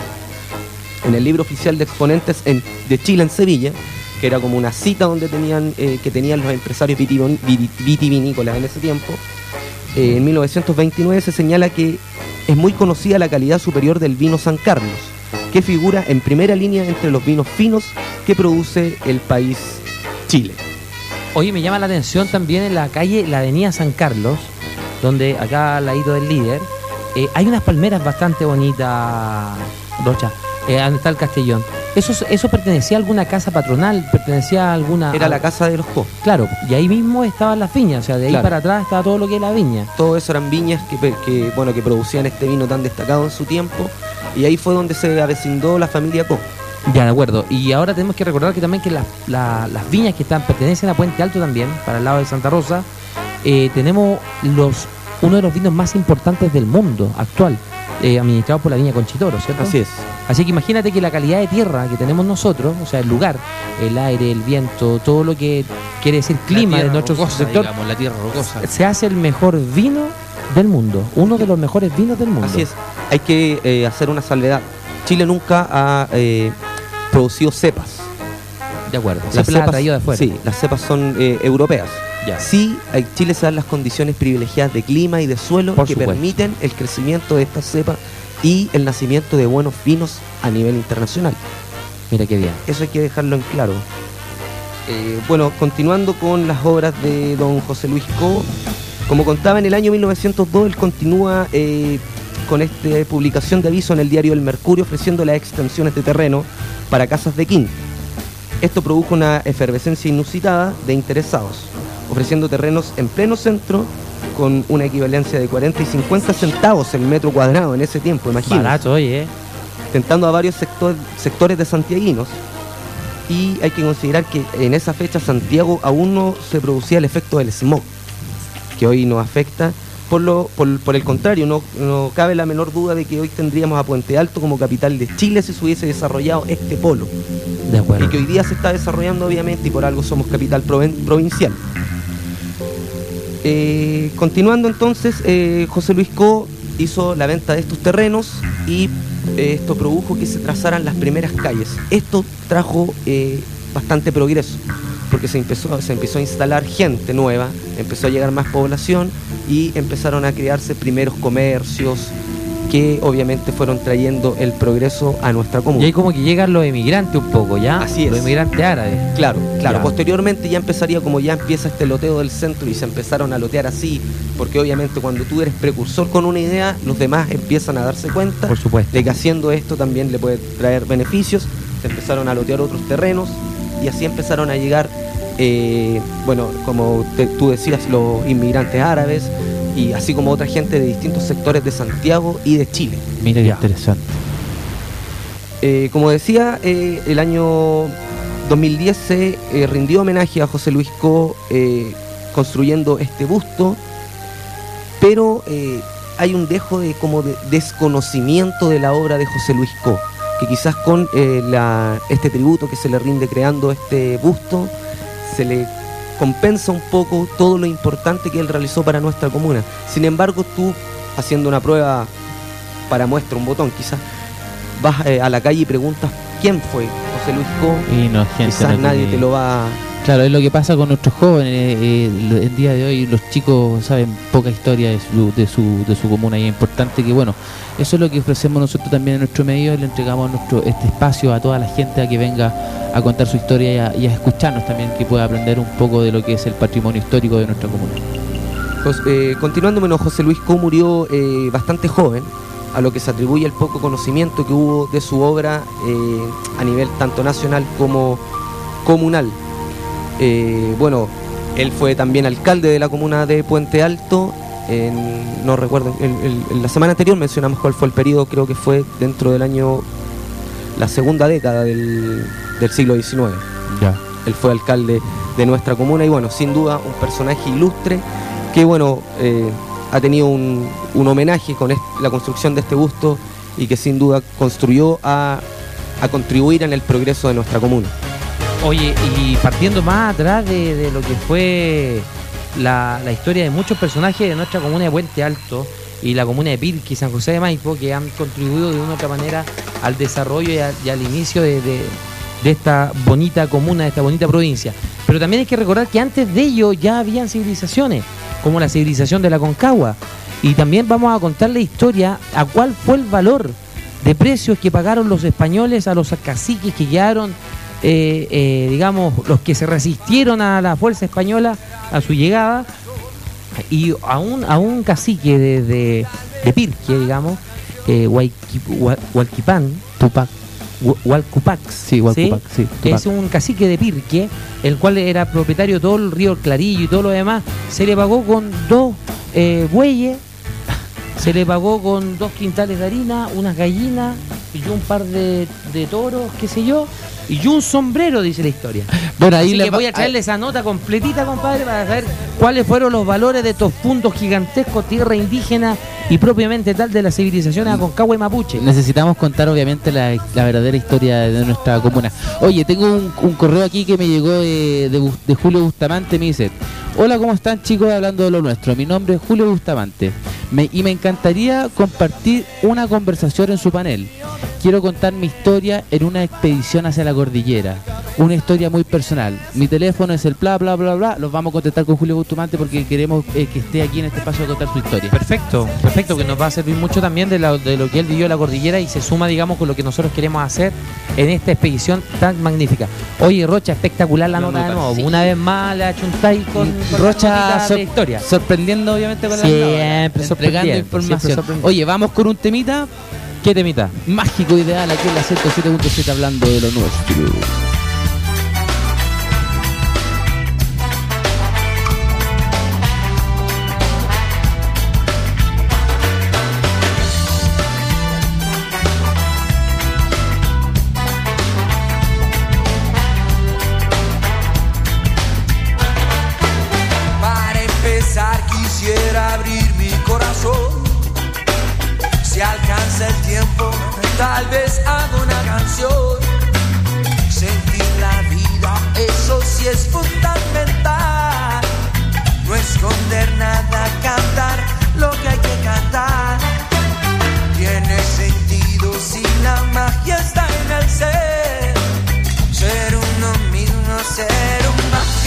En el libro oficial de exponentes en- de Chile en Sevilla, que era como una cita donde tenían eh, que tenían los empresarios vitivon- viti- vitivinícolas en ese tiempo, eh, en mil novecientos veintinueve se señala que es muy conocida la calidad superior del vino San Carlos, que figura en primera línea entre los vinos finos que produce el país Chile. Oye, me llama la atención también en la calle, la avenida San Carlos, donde acá al ladito del líder, eh, hay unas palmeras bastante bonitas, Rocha, eh, donde está el Castellón. ¿Eso, ¿Eso pertenecía a alguna casa patronal? ¿Pertenecía a alguna...? Era a- la casa de los Coe. Claro, y ahí mismo estaban las viñas, o sea, de ahí Claro. para atrás estaba todo lo que es la viña. Todo eso eran viñas que, pe- que, bueno, que producían este vino tan destacado en su tiempo, y ahí fue donde se avecindó la familia Coe. Ya, de acuerdo. Y ahora tenemos que recordar que también que las, la- las viñas que están pertenecen a Puente Alto también, para el lado de Santa Rosa, eh, tenemos los uno de los vinos más importantes del mundo actual, eh, administrados por la viña Conchitoro, ¿cierto? Así es. Así que imagínate que la calidad de tierra que tenemos nosotros, o sea, el lugar, el aire, el viento, todo lo que quiere decir clima de nuestro sector, digamos, la tierra rocosa. se hace el mejor vino del mundo, uno de los mejores vinos del mundo. Así es. Hay que eh, hacer una salvedad. Chile nunca ha eh, producido cepas. De acuerdo. Las Siempre las ha cepas, traído de afuera. sí, las cepas son eh, europeas. Ya. Sí, en Chile se dan las condiciones privilegiadas de clima y de suelo Por que supuesto. permiten el crecimiento de estas cepas y el nacimiento de buenos vinos a nivel internacional. Mira qué bien. Eso hay que dejarlo en claro. Eh, bueno, continuando con las obras de don José Luis Coe, como contaba en el año mil novecientos dos, él continúa eh, con esta publicación de aviso en el diario El Mercurio ofreciendo las extensiones de terreno para casas de quinta. Esto produjo una efervescencia inusitada de interesados, ofreciendo terrenos en pleno centro con una equivalencia de cuarenta y cincuenta centavos el metro cuadrado en ese tiempo, imagínate, Barato, oye, ¿eh? tentando a varios sector- sectores de santiaguinos. Y hay que considerar que en esa fecha Santiago aún no se producía el efecto del smog, que hoy nos afecta. Por, lo, por, por el contrario, no, no cabe la menor duda de que hoy tendríamos a Puente Alto como capital de Chile si se hubiese desarrollado este polo. De acuerdo. Y que hoy día se está desarrollando obviamente y por algo somos capital proven- provincial. Eh, continuando entonces, eh, José Luis Coe hizo la venta de estos terrenos y eh, esto produjo que se trazaran las primeras calles. Esto trajo eh, bastante progreso, porque se empezó, se empezó a instalar gente nueva, empezó a llegar más población y empezaron a crearse primeros comercios que obviamente fueron trayendo el progreso a nuestra comuna. Y ahí como que llegan los emigrantes un poco, ¿ya? Así es. Los emigrantes árabes. Claro, claro. Ya. Posteriormente ya empezaría, como ya empieza este loteo del centro y se empezaron a lotear así, porque obviamente cuando tú eres precursor con una idea, los demás empiezan a darse cuenta Por supuesto. de que haciendo esto también le puede traer beneficios. Se empezaron a lotear otros terrenos y así empezaron a llegar, eh, bueno, como te- tú decías, los inmigrantes árabes y así como otra gente de distintos sectores de Santiago y de Chile. Mira qué Ya. interesante. Eh, como decía, eh, el año dos mil diez se eh, rindió homenaje a José Luis Coe eh, construyendo este busto, pero eh, hay un dejo de como de desconocimiento de la obra de José Luis Coe, que quizás con eh, la, este tributo que se le rinde creando este busto se le compensa un poco todo lo importante que él realizó para nuestra comuna. Sin embargo, tú, haciendo una prueba para muestra, un botón quizás, vas eh, a la calle y preguntas quién fue José Luis Coe, Y no, gente, quizás no nadie tiene- te lo va a... Claro, es lo que pasa con nuestros jóvenes. eh, el, el día de hoy los chicos saben poca historia de su, de su, de su comuna y es importante que, bueno, eso es lo que ofrecemos nosotros también en nuestro medio y le entregamos nuestro este espacio a toda la gente a que venga a contar su historia y a, y a escucharnos también, que pueda aprender un poco de lo que es el patrimonio histórico de nuestra comuna. Jos- eh, continuando, bueno, José Luis Coe murió eh, bastante joven, a lo que se atribuye el poco conocimiento que hubo de su obra eh, a nivel tanto nacional como comunal. Eh, bueno, él fue también alcalde de la comuna de Puente Alto. En, no recuerdo, en, en- en la semana anterior mencionamos cuál fue el periodo, creo que fue dentro del año, la segunda década del, del siglo diecinueve. Ya. Él fue alcalde de nuestra comuna y bueno, sin duda un personaje ilustre que bueno, eh, ha tenido un, un homenaje con est- la construcción de este busto y que sin duda construyó a, a contribuir en el progreso de nuestra comuna. Oye, y partiendo más atrás de, de lo que fue la, la historia de muchos personajes de nuestra comuna de Puente Alto y la comuna de Pirqui, San José de Maipo, que han contribuido de una u otra manera al desarrollo y, a- y al inicio de, de- de esta bonita comuna, de esta bonita provincia. Pero también hay que recordar que antes de ello ya habían civilizaciones, como la civilización de la Concagua. Y también vamos a contar la historia a cuál fue el valor de precios que pagaron los españoles a los caciques que llegaron, eh, eh, digamos, los que se resistieron a la fuerza española a su llegada, y a un, a un cacique de, de, de Pirque, digamos, eh, Huayqui- Hua- Hualquipán, Tupac. Hu- Hualcupax, Sí, Hualcupac, sí, Tupac. es un cacique de Pirque, el cual era propietario de todo el río Clarillo y todo lo demás. Se le pagó con dos eh, bueyes, se le pagó con dos quintales de harina, unas gallinas y un par de, de toros, qué sé yo, y un sombrero, dice la historia. Bueno, ahí Así le que va- voy a traerle ahí- esa nota completita, compadre, para saber cuáles fueron los valores de estos puntos gigantescos, tierra indígena y propiamente tal de las civilizaciones Aconcagua y Mapuche. Necesitamos contar obviamente la, la verdadera historia de nuestra comuna. Oye, tengo un, un correo aquí que me llegó de, de, Bus- de Julio Bustamante. Me dice: hola, ¿cómo están, chicos? Hablando de lo nuestro, mi nombre es Julio Bustamante me, y me encantaría compartir una conversación en su panel. Quiero contar mi historia en una expedición hacia la cordillera, una historia muy personal. Mi teléfono es el bla bla bla bla. Los vamos a contestar con Julio Bustamante porque queremos eh, que esté aquí en este espacio a contar su historia. Perfecto, perfecto, que nos va a servir mucho también de, la- de lo que él vivió en la cordillera y se suma, digamos, con lo que nosotros queremos hacer en esta expedición tan magnífica. Oye, Rocha, espectacular la La nota de nota, nuevo. sí. Una vez más le achuntáis con, con Rocha la notita sor- de historia. sorprendiendo obviamente con la Siempre nota, entregando sorprendiendo, información. siempre sorprendiendo. Oye, vamos con un temita ¿Qué temita? mágico ideal aquí en la ciento siete punto siete hablando de lo nuestro. Para empezar quisiera abrir mi corazón. Si alcanza el tiempo, tal vez hago una canción. Sentir la vida, eso sí es fundamental. No esconder nada, cantar lo que hay que cantar. Tiene sentido si la magia está en el ser. Ser uno mismo, ser un más.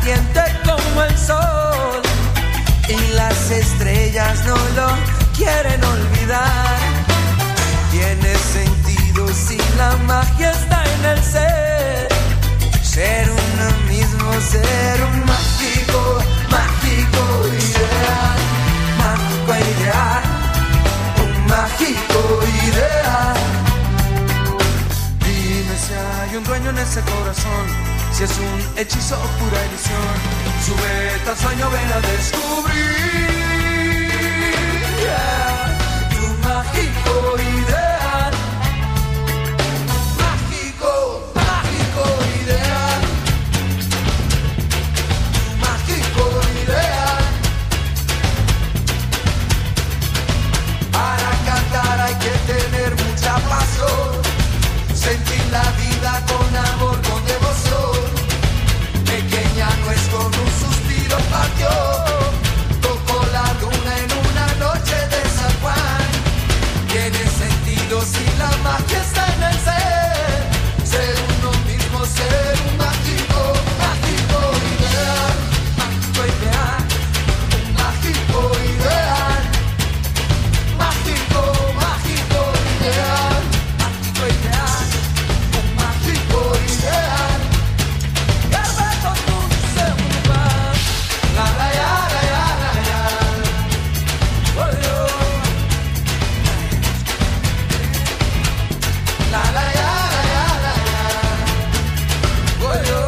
ardiente como el sol, y las estrellas no lo quieren olvidar. Tiene sentido si la magia está en el ser, ser uno mismo, ser un mágico, mágico ideal, mágico ideal, un mágico ideal. Dime si hay un dueño en ese corazón, si es un hechizo o pura ilusión. Súbete al sueño, ven a descubrir, yeah, tu mágico ideal. Mágico, mágico ideal. Tu mágico ideal. Para cantar hay que tener mucha pasión, sentir la vida con amor, con devoción. Pequeña nuez con un suspiro partió, tocó la luna en una noche de San Juan. Tiene sentido si la magia está en el ser, ser uno mismo, ser un mágico, mágico ideal, mágico ideal, un mágico ideal, mágico, mágico ideal, mágico ideal, un mágico ideal. La la ya la ya la ya, oh yo. La la ya la ya la ya, oh yo.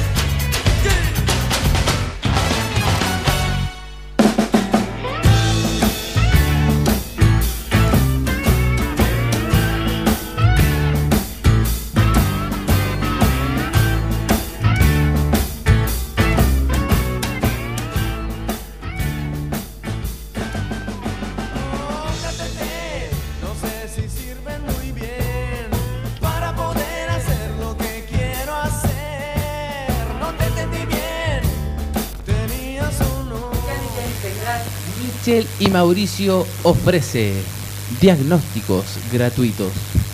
No sé si sirven muy bien para poder hacer lo que quiero hacer. No te entendí bien, tenías uno. Michel y Mauricio ofrece diagnósticos gratuitos.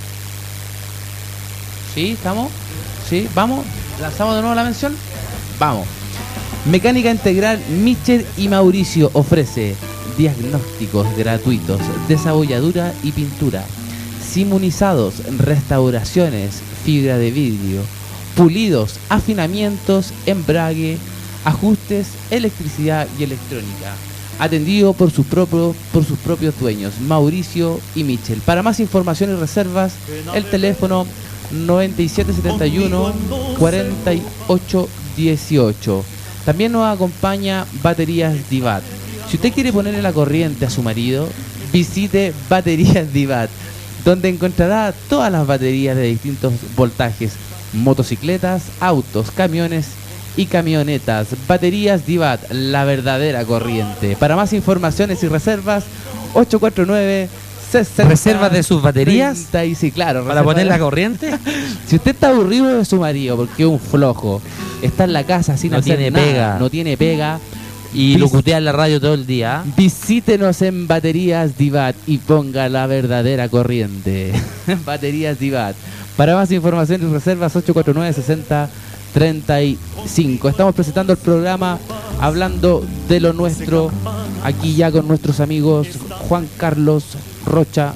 ¿Sí? ¿Estamos? ¿Sí? ¿Vamos? ¿Lanzamos de nuevo la mención? Vamos. Mecánica Integral Michel y Mauricio ofrece diagnósticos gratuitos, desabolladura y pintura, simunizados, restauraciones, fibra de vidrio, pulidos, afinamientos, embrague, ajustes, electricidad y electrónica. Atendido por sus propios por sus propios dueños, Mauricio y Michel. Para más información y reservas, el teléfono noventa y siete setenta y uno cuarenta y ocho dieciocho. También nos acompaña Baterías Divat. Si usted quiere ponerle la corriente a su marido, visite Baterías Divat, donde encontrará todas las baterías de distintos voltajes, motocicletas, autos, camiones y camionetas. Baterías Divat, la verdadera corriente. Para más informaciones y reservas, ocho cuatro nueve sesenta ¿Reservas de sus baterías? treinta y sí, claro. ¿Para reserva poner de- la corriente? Si usted está aburrido de su marido porque es un flojo, está en la casa sin No hacer tiene nada, pega. no tiene pega, Y vis- locutea en la radio todo el día. visítenos en Baterías Divat y ponga la verdadera corriente. Baterías Divat. Para más información y reservas, ocho cuatro nueve sesenta treinta y cinco. Estamos presentando el programa Hablando de lo Nuestro, aquí ya con nuestros amigos Juan Carlos Rocha,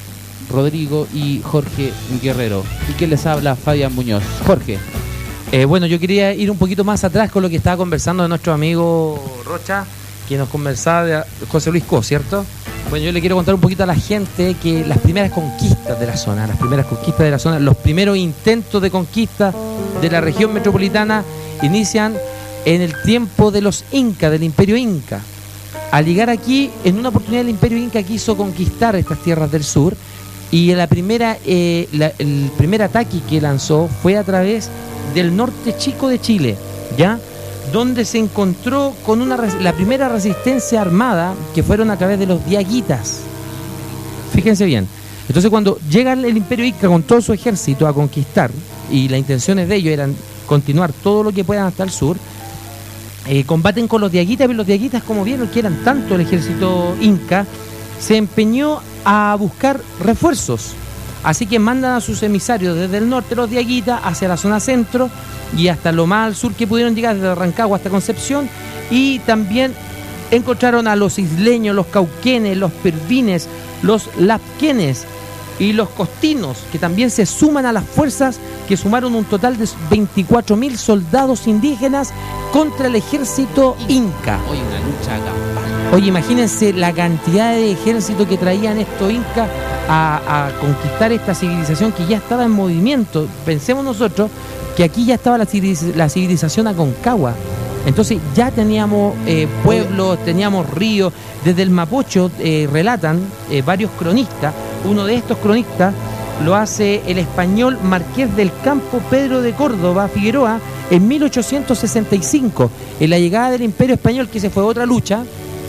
Rodrigo y Jorge Guerrero. Y que les habla, Fabián Muñoz. Jorge. Eh, bueno, yo quería ir un poquito más atrás con lo que estaba conversando de nuestro amigo Rocha, que nos conversaba de José Luis Co, ¿cierto? Bueno, yo le quiero contar un poquito a la gente que las primeras conquistas de la zona, las primeras conquistas de la zona, los primeros intentos de conquista de la región metropolitana inician en el tiempo de los incas, del imperio inca. Al llegar aquí, en una oportunidad el imperio inca quiso conquistar estas tierras del sur, y la primera, eh, la- el primer ataque que lanzó fue a través del norte chico de Chile, ¿ya? Donde se encontró con una res- la primera resistencia armada, que fueron a través de los diaguitas. Fíjense bien. Entonces, cuando llega el imperio inca con todo su ejército a conquistar, y las intenciones de ellos eran continuar todo lo que puedan hasta el sur, eh, combaten con los diaguitas, pero los diaguitas, como vieron que eran tanto el ejército inca, se empeñó a buscar refuerzos. Así que mandan a sus emisarios desde el norte, los diaguitas, hacia la zona centro y hasta lo más al sur que pudieron llegar, desde Rancagua hasta Concepción. Y también encontraron a los isleños, los cauquenes, los pervines, los lapquenes y los costinos, que también se suman a las fuerzas que sumaron un total de veinticuatro mil soldados indígenas contra el ejército inca. Hoy una lucha campal. Oye, imagínense la cantidad de ejército que traían estos incas a, a conquistar esta civilización que ya estaba en movimiento. Pensemos nosotros que aquí ya estaba la, civiliz- la civilización Aconcagua. Entonces ya teníamos eh, pueblos, teníamos ríos. Desde el Mapocho eh, relatan eh, varios cronistas. Uno de estos cronistas lo hace el español Marqués del Campo Pedro de Córdoba Figueroa en mil ochocientos sesenta y cinco, en la llegada del Imperio Español, que se fue otra lucha,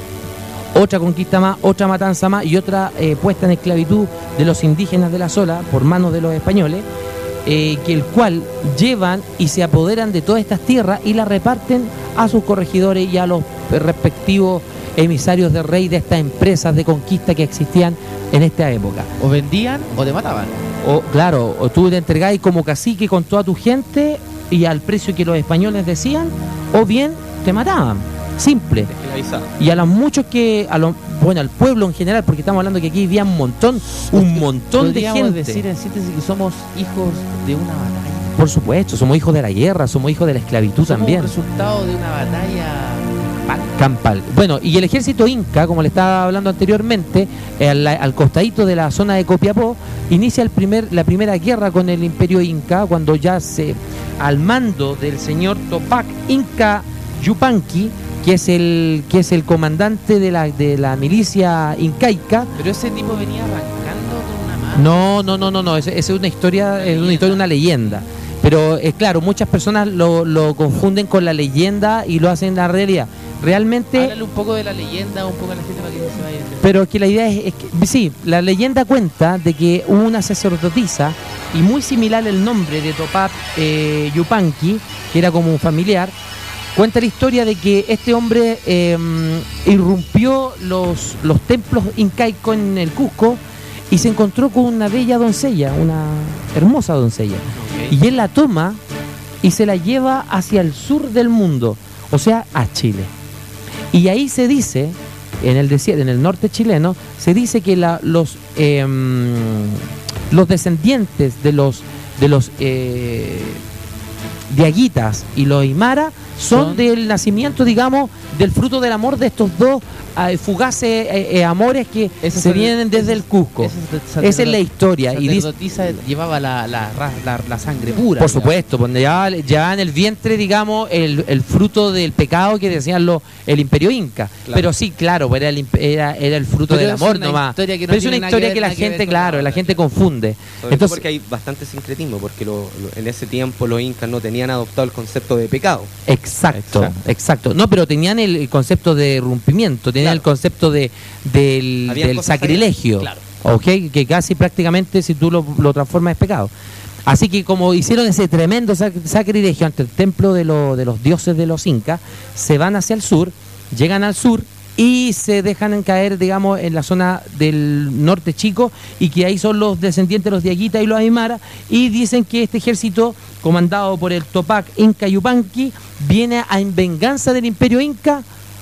otra conquista más, otra matanza más y otra eh, puesta en esclavitud de los indígenas de la Sola por manos de los españoles, eh, que el cual llevan y se apoderan de todas estas tierras y las reparten a sus corregidores y a los respectivos emisarios del rey de estas empresas de conquista que existían en esta época. O vendían o te mataban. O claro, o tú te entregáis como cacique con toda tu gente y al precio que los españoles decían, o bien te mataban. Simple. Esclavizado. Y a los muchos que, a los, bueno, al pueblo en general, porque estamos hablando que aquí vivía un montón, un montón de Podríamos gente. decir en síntesis que somos hijos de una batalla. Por supuesto, somos hijos de la guerra, somos hijos de la esclavitud Somos también. un resultado de una batalla campal. Campal. Bueno, y el ejército inca, como le estaba hablando anteriormente, eh, al, al costadito de la zona de Copiapó, inicia el primer, la primera guerra con el imperio inca, cuando ya se, al mando del señor Tupac Inca Yupanqui, que es el que es el comandante de la, de la milicia incaica. Pero ese tipo venía arrancando con una mano. No, no, no, no, no, esa es una historia, es una historia, una leyenda. Pero es claro, muchas personas lo, lo confunden con la leyenda y lo hacen la realidad. Realmente, Háblale un poco de la leyenda, un poco a la gente para que se vaya. pero es que la idea es, es que, sí, la leyenda cuenta de que hubo una sacerdotisa y muy similar el nombre de Tupac eh, Yupanqui, que era como un familiar. Cuenta la historia de que este hombre eh, irrumpió los, los templos incaicos en el Cusco y se encontró con una bella doncella, una hermosa doncella. Okay. Y él la toma y se la lleva hacia el sur del mundo, o sea, a Chile. Y ahí se dice, en el desierto, en el norte chileno, se dice que la, los, eh, los descendientes de los, de los eh, diaguitas y los aymara son, Son del nacimiento, digamos, del fruto del amor de estos dos eh, fugaces eh, eh, amores que Ese se sacer- vienen desde el Cusco. Esa Esa es la historia. Y dice, sacerdotisa llevaba la, la, la, la, la sangre pura. por digamos. supuesto, pues ya, ya en el vientre, digamos, el, el fruto del pecado que decían los, el imperio inca. Claro. Pero sí, claro, era el, imp- era, era el fruto Pero del es amor una nomás. historia que no Pero es tiene una nada que historia ver, que la nada que gente, ver con claro, la la otra. gente confunde. Sobre todo Entonces, porque hay bastante sincretismo, porque lo- lo- en ese tiempo los incas no tenían adoptado el concepto de pecado. exacto, Exacto. exacto. No, pero tenían el, el concepto de rompimiento, tenían Claro. el concepto de del, Habían del cosas sacrilegio. allá. ¿Ok? Que casi prácticamente si tú lo, lo transformas es pecado. Así que como hicieron ese tremendo sac- sacrilegio ante el templo de, lo- de los dioses de los incas, se van hacia el sur, llegan al sur y se dejan caer, digamos, en la zona del norte chico, y que ahí son los descendientes de los diaguitas y los aymara, y dicen que este ejército, comandado por el Tupac Inca Yupanqui, viene a, en venganza del imperio inca,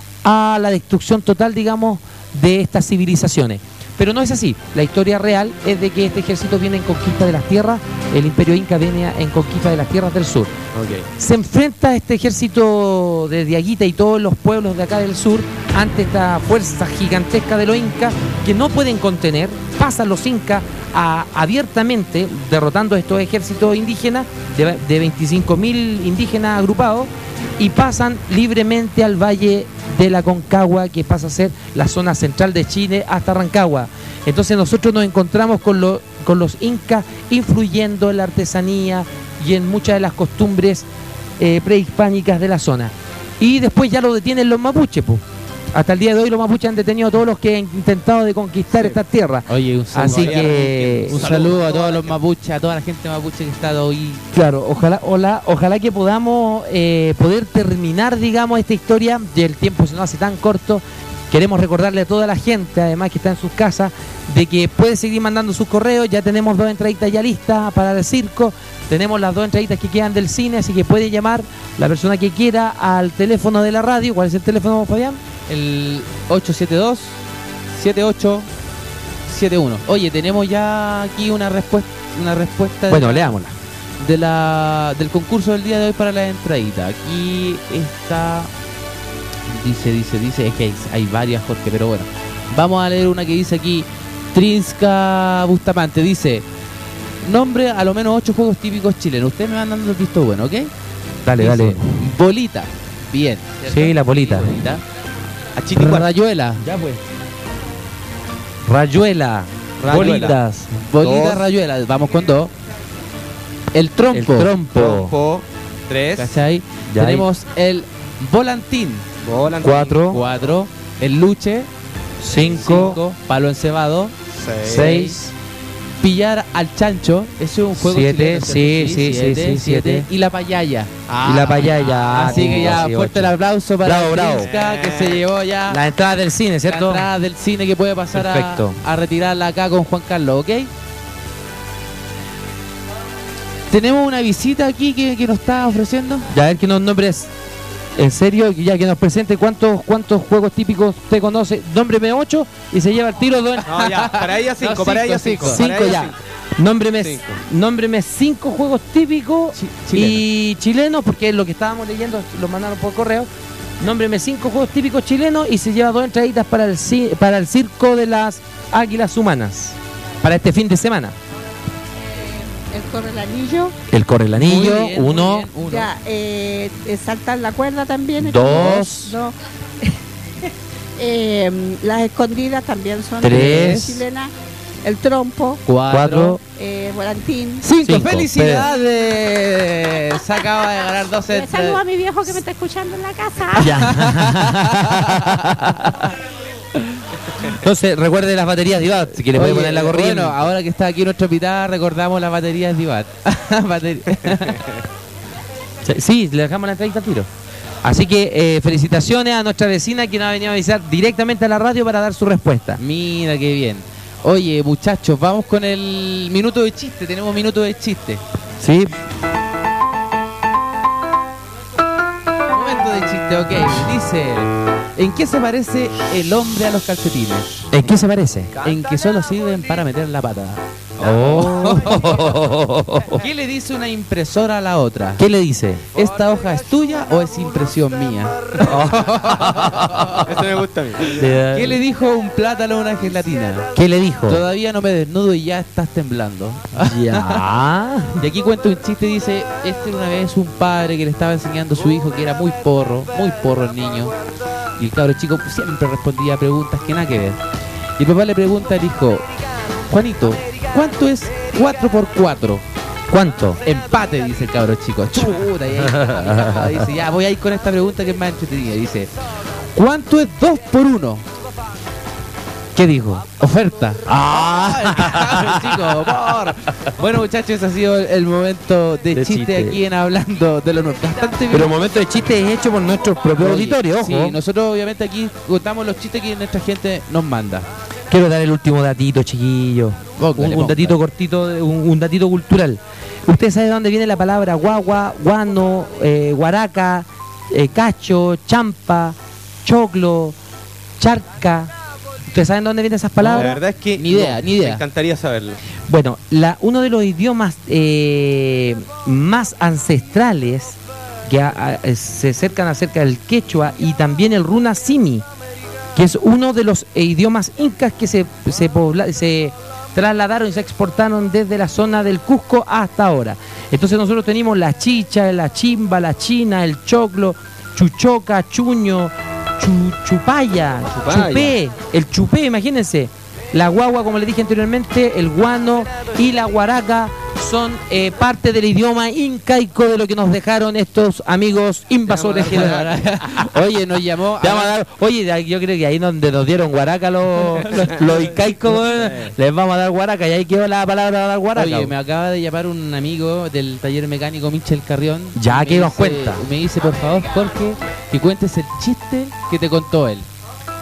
a la destrucción total, digamos, de estas civilizaciones. Pero no es así. La historia real es de que este ejército viene en conquista de las tierras, el imperio inca viene en conquista de las tierras del sur. Se enfrenta a este ejército de Diaguita y todos los pueblos de acá del sur ante esta fuerza gigantesca de los incas que no pueden contener. Pasan los incas a- abiertamente derrotando a estos ejércitos indígenas de, de veinticinco mil indígenas agrupados, y pasan libremente al valle de la Concagua, que pasa a ser la zona central de Chile hasta Rancagua. Entonces nosotros nos encontramos con, lo- con los incas influyendo en la artesanía y en muchas de las costumbres eh, prehispánicas de la zona. Y después ya lo detienen los mapuches, pues. Hasta el día de hoy los mapuches han detenido a todos los que han intentado de conquistar Sí. estas tierras. Oye, un saludo, Así que un saludo a todos los mapuches, a toda la gente mapuche que está hoy. claro, ojalá, ojalá, ojalá que podamos eh, poder terminar, digamos, esta historia. Y el tiempo se nos hace tan corto, queremos recordarle a toda la gente, además que está en sus casas, de que puede seguir mandando sus correos. Ya tenemos dos entraditas ya listas para el circo. Tenemos las dos entraditas que quedan del cine, así que puede llamar la persona que quiera al teléfono de la radio. ¿Cuál es el teléfono, Fabián? El ocho siete dos, siete ocho siete uno. Oye, tenemos ya aquí una respuesta, una respuesta Bueno, de, leámosla. de la, del concurso del día de hoy para la entradita. Aquí está, dice, dice, dice, es que hay, hay varias, Jorge, pero bueno. Vamos a leer una que dice aquí, Trinska Bustamante, dice, nombre a lo menos ocho juegos típicos chilenos. Ustedes me van dando el visto bueno, ¿ok? Dale, Dice, dale. Bolita, bien. ¿cierto? Sí, la bolita. Sí, bolita. Achiticuar. Rayuela, Ya pues. Rayuela. Rayuela. Bolitas. bolita, Dos. rayuela, vamos con dos. El trompo, El trompo. Trompo. Tres. ¿cachai? Ya Tenemos el volantín, Volantín. Cuatro. cuatro. El luche, Cinco. cinco. Palo encebado, Seis. Seis. pillar al chancho, ese es un juego Siete, chileno, sí, ¿cierto? sí, sí, siete, sí, siete. Y la payaya. Y la payaya. Así que ya, Sí, fuerte ocho. el aplauso para Bravo, bravo. Trinska, que se llevó ya La entrada del cine, la ¿cierto? entrada del cine, que puede pasar a, Perfecto. a retirarla acá con Juan Carlos, ¿ok? Tenemos una visita aquí que, que nos está ofreciendo. Ya, a ver que nos nombres. En serio, ya que nos presente cuántos cuántos juegos típicos usted conoce. Nómbreme ocho y se lleva el tiro. Dos. No, ya, para ella cinco, No, para cinco, ella cinco. cinco. Cinco para ella ya. cinco. Nómbreme, Cinco. nómbreme cinco juegos típicos Chi- y chilenos, porque es lo que estábamos leyendo, lo mandaron por correo. Nómbreme cinco juegos típicos chilenos y se lleva dos entraditas para el, ci- para el circo de las águilas humanas. Para este fin de semana. El corre el anillo, El corre el anillo, Muy bien, muy uno, bien, uno. ya, eh, eh, saltar la cuerda también. Dos. Dos. Eh, las escondidas también son Tres. chilenas. El trompo, Cuatro. cuatro, eh, volantín. Cinco. Cinco. ¡Felicidades! Se acaba de ganar dos Eh, saludo a entradas. mi viejo que me está escuchando en la casa. Entonces, recuerde las baterías de Ibat, que le puede Oye, poner la corriente. Bueno, ahora que está aquí nuestro pitá, recordamos las baterías de Ibat. Batería. Sí, le dejamos la entrevista al tiro. Así que eh, felicitaciones a nuestra vecina que nos ha venido a avisar directamente a la radio para dar su respuesta. Mira qué bien. Oye, muchachos, vamos con el minuto de chiste. Tenemos minuto de chiste. Sí, Momento de chiste, ok. Dice, ¿en qué se parece el hombre a los calcetines? ¿en qué se parece? En que solo sirven para meter la pata. Oh. ¿Qué le dice una impresora a la otra? ¿Qué le dice? ¿Esta hoja es tuya o es impresión mía? Esto me gusta a mí. ¿Qué le dijo un plátano a una gelatina? ¿Qué le dijo? Todavía no me desnudo y ya estás temblando. Ya. Y aquí cuenta un chiste, dice, este era una vez un padre que le estaba enseñando a su hijo que era muy porro, muy porro el niño. Y el cabro chico siempre respondía a preguntas que nada que ver. Y el papá le pregunta al hijo, Juanito, ¿cuánto es cuatro por cuatro? ¿Cuánto? Empate, dice el cabro chico. Chuta, y ahí, dice, ya voy a ir con esta pregunta que es más entretenida. Dice, ¿cuánto es dos por uno? ¿Qué dijo? Oferta. ¡Ah! Chico, por. Bueno, muchachos, ese ha sido el momento de, De chiste, chiste. aquí en Hablando de lo Nuestro. Bastante bien. Pero momento de chiste es hecho por nuestro propio Oye, auditorio, ojo. Sí, nosotros obviamente aquí contamos los chistes que nuestra gente nos manda. Quiero dar el último datito, chiquillo. Póngale, un, un datito póngale. cortito, de- un, un datito cultural. ¿Usted sabe de dónde viene la palabra guagua, guano, eh, guaraca, eh, cacho, champa, choclo, charca? ¿Ustedes saben de dónde vienen esas La palabras? verdad es que Ni idea, no, ni idea. Me encantaría saberlo. Bueno, la, uno de los idiomas eh, más ancestrales que a- a- se acercan acerca del quechua y también el runa simi, que es uno de los eh, idiomas incas que se, se, pobla- se trasladaron y se exportaron desde la zona del Cusco hasta ahora. Entonces nosotros tenemos la chicha, la chimba, la china, el choclo, chuchoca, chuño, chu- chupaya, Chupaya. chupé, el chupé, imagínense. La guagua, como les dije anteriormente, el guano y la guaraca son eh, parte del idioma incaico de lo que nos dejaron estos amigos invasores. que nos- Oye, nos llamó. Te vamos a dar- oye, yo creo que ahí donde nos dieron guaraca los, los, los incaicos, weón, les vamos a dar guaraca y ahí quedó la palabra dar guaraca. Oye, weón. me acaba de llamar un amigo del taller mecánico Michel Carrión. Ya, Y ¿qué me nos dice- cuenta? Me dice, por favor, Jorge, que cuentes el chiste que te contó él.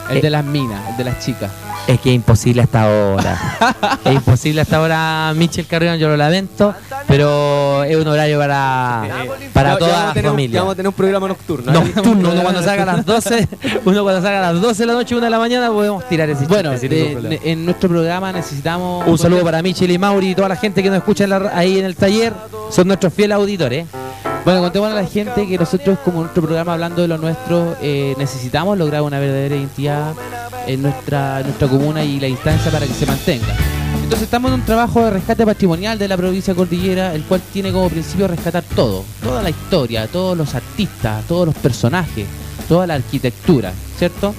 El Eh. de las minas, el de las chicas. Es que es imposible hasta ahora. Es imposible hasta ahora, Michel Carrión, yo lo lamento, pero es un horario para, para Ya- ya toda vamos a la tener un- familia. ya vamos a tener un programa nocturno. ¿eh? Nocturno, uno cuando salga a las doce, uno cuando salga a las doce de la noche, una de la mañana, podemos tirar ese Bueno, chiste sin de- ningún problema. de- en nuestro programa necesitamos... Un saludo para Michel y Mauri y toda la gente que nos escucha en la- ahí en el taller, son nuestros fieles auditores. Bueno, contemos a la gente que nosotros, como nuestro programa Hablando de lo Nuestro, eh, necesitamos lograr una verdadera identidad en nuestra, en nuestra comuna y la instancia para que se mantenga. Entonces estamos en un trabajo de rescate patrimonial de la provincia Cordillera, el cual tiene como principio rescatar todo, toda la historia, todos los artistas, todos los personajes, toda la arquitectura, ¿cierto?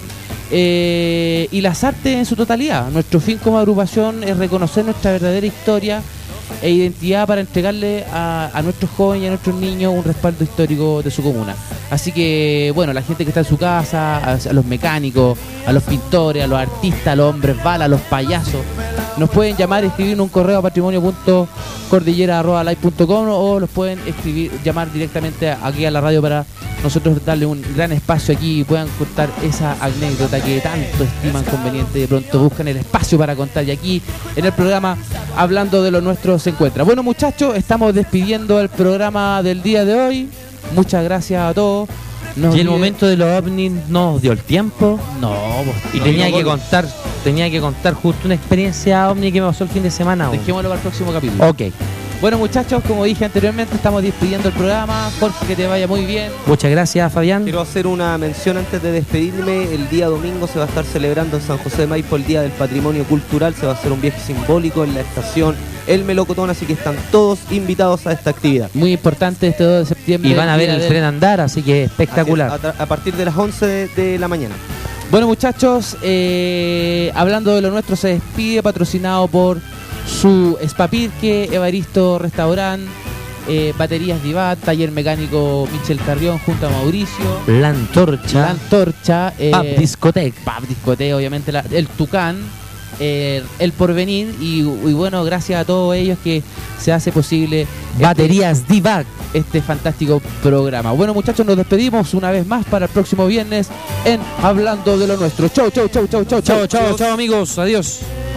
Eh, y las artes en su totalidad. Nuestro fin como agrupación es reconocer nuestra verdadera historia e identidad para entregarle a, a nuestros jóvenes y a nuestros niños un respaldo histórico de su comuna. Así que, bueno, la gente que está en su casa, a, a los mecánicos, a los pintores, a los artistas, a los hombres bala, a los payasos, nos pueden llamar y escribir en un correo a patrimonio punto cordillera arroba live punto com o los pueden escribir, llamar directamente aquí a la radio para nosotros darle un gran espacio aquí y puedan contar esa anécdota que tanto estiman conveniente. De pronto buscan el espacio para contar y aquí en el programa Hablando de lo Nuestro se encuentra. Bueno, muchachos, estamos despidiendo el programa del día de hoy. Muchas gracias a todos. No Y el olviden- momento de los ovnis nos dio el tiempo No, vos, y no, tenía no, que vos- contar, tenía que contar justo una experiencia ovni que me pasó el fin de semana. weón. Dejémoslo para el próximo capítulo. Ok, Bueno, muchachos, como dije anteriormente, estamos despidiendo el programa. Jorge, que te vaya muy bien. muchas gracias, Fabián. Quiero hacer una mención antes de despedirme. El día domingo se va a estar celebrando en San José de Maipo el Día del Patrimonio Cultural. Se va a hacer un viaje simbólico en la estación El Melocotón, así que están todos invitados a esta actividad. Muy importante este dos de septiembre. Y van a ver día el del- tren andar, así que espectacular. Así es, a, tra- a partir de las once de, de la mañana. Bueno, muchachos, eh, hablando de lo nuestro, se despide, patrocinado por su Spapirque, Evaristo Restaurant, eh, Baterías Divat, Taller Mecánico Michel Carrión junto a Mauricio, La Antorcha, La Antorcha, eh, Pub Discotec, Pub Discote, obviamente, la- el Tucán, eh, el Porvenir y, y bueno, gracias a todos ellos que se hace posible este- Baterías Divac. este fantástico programa. Bueno, muchachos, nos despedimos una vez más para el próximo viernes en Hablando de lo Nuestro. Chau, chau, chau, chau, chau, Chao, chao, chao amigos, adiós.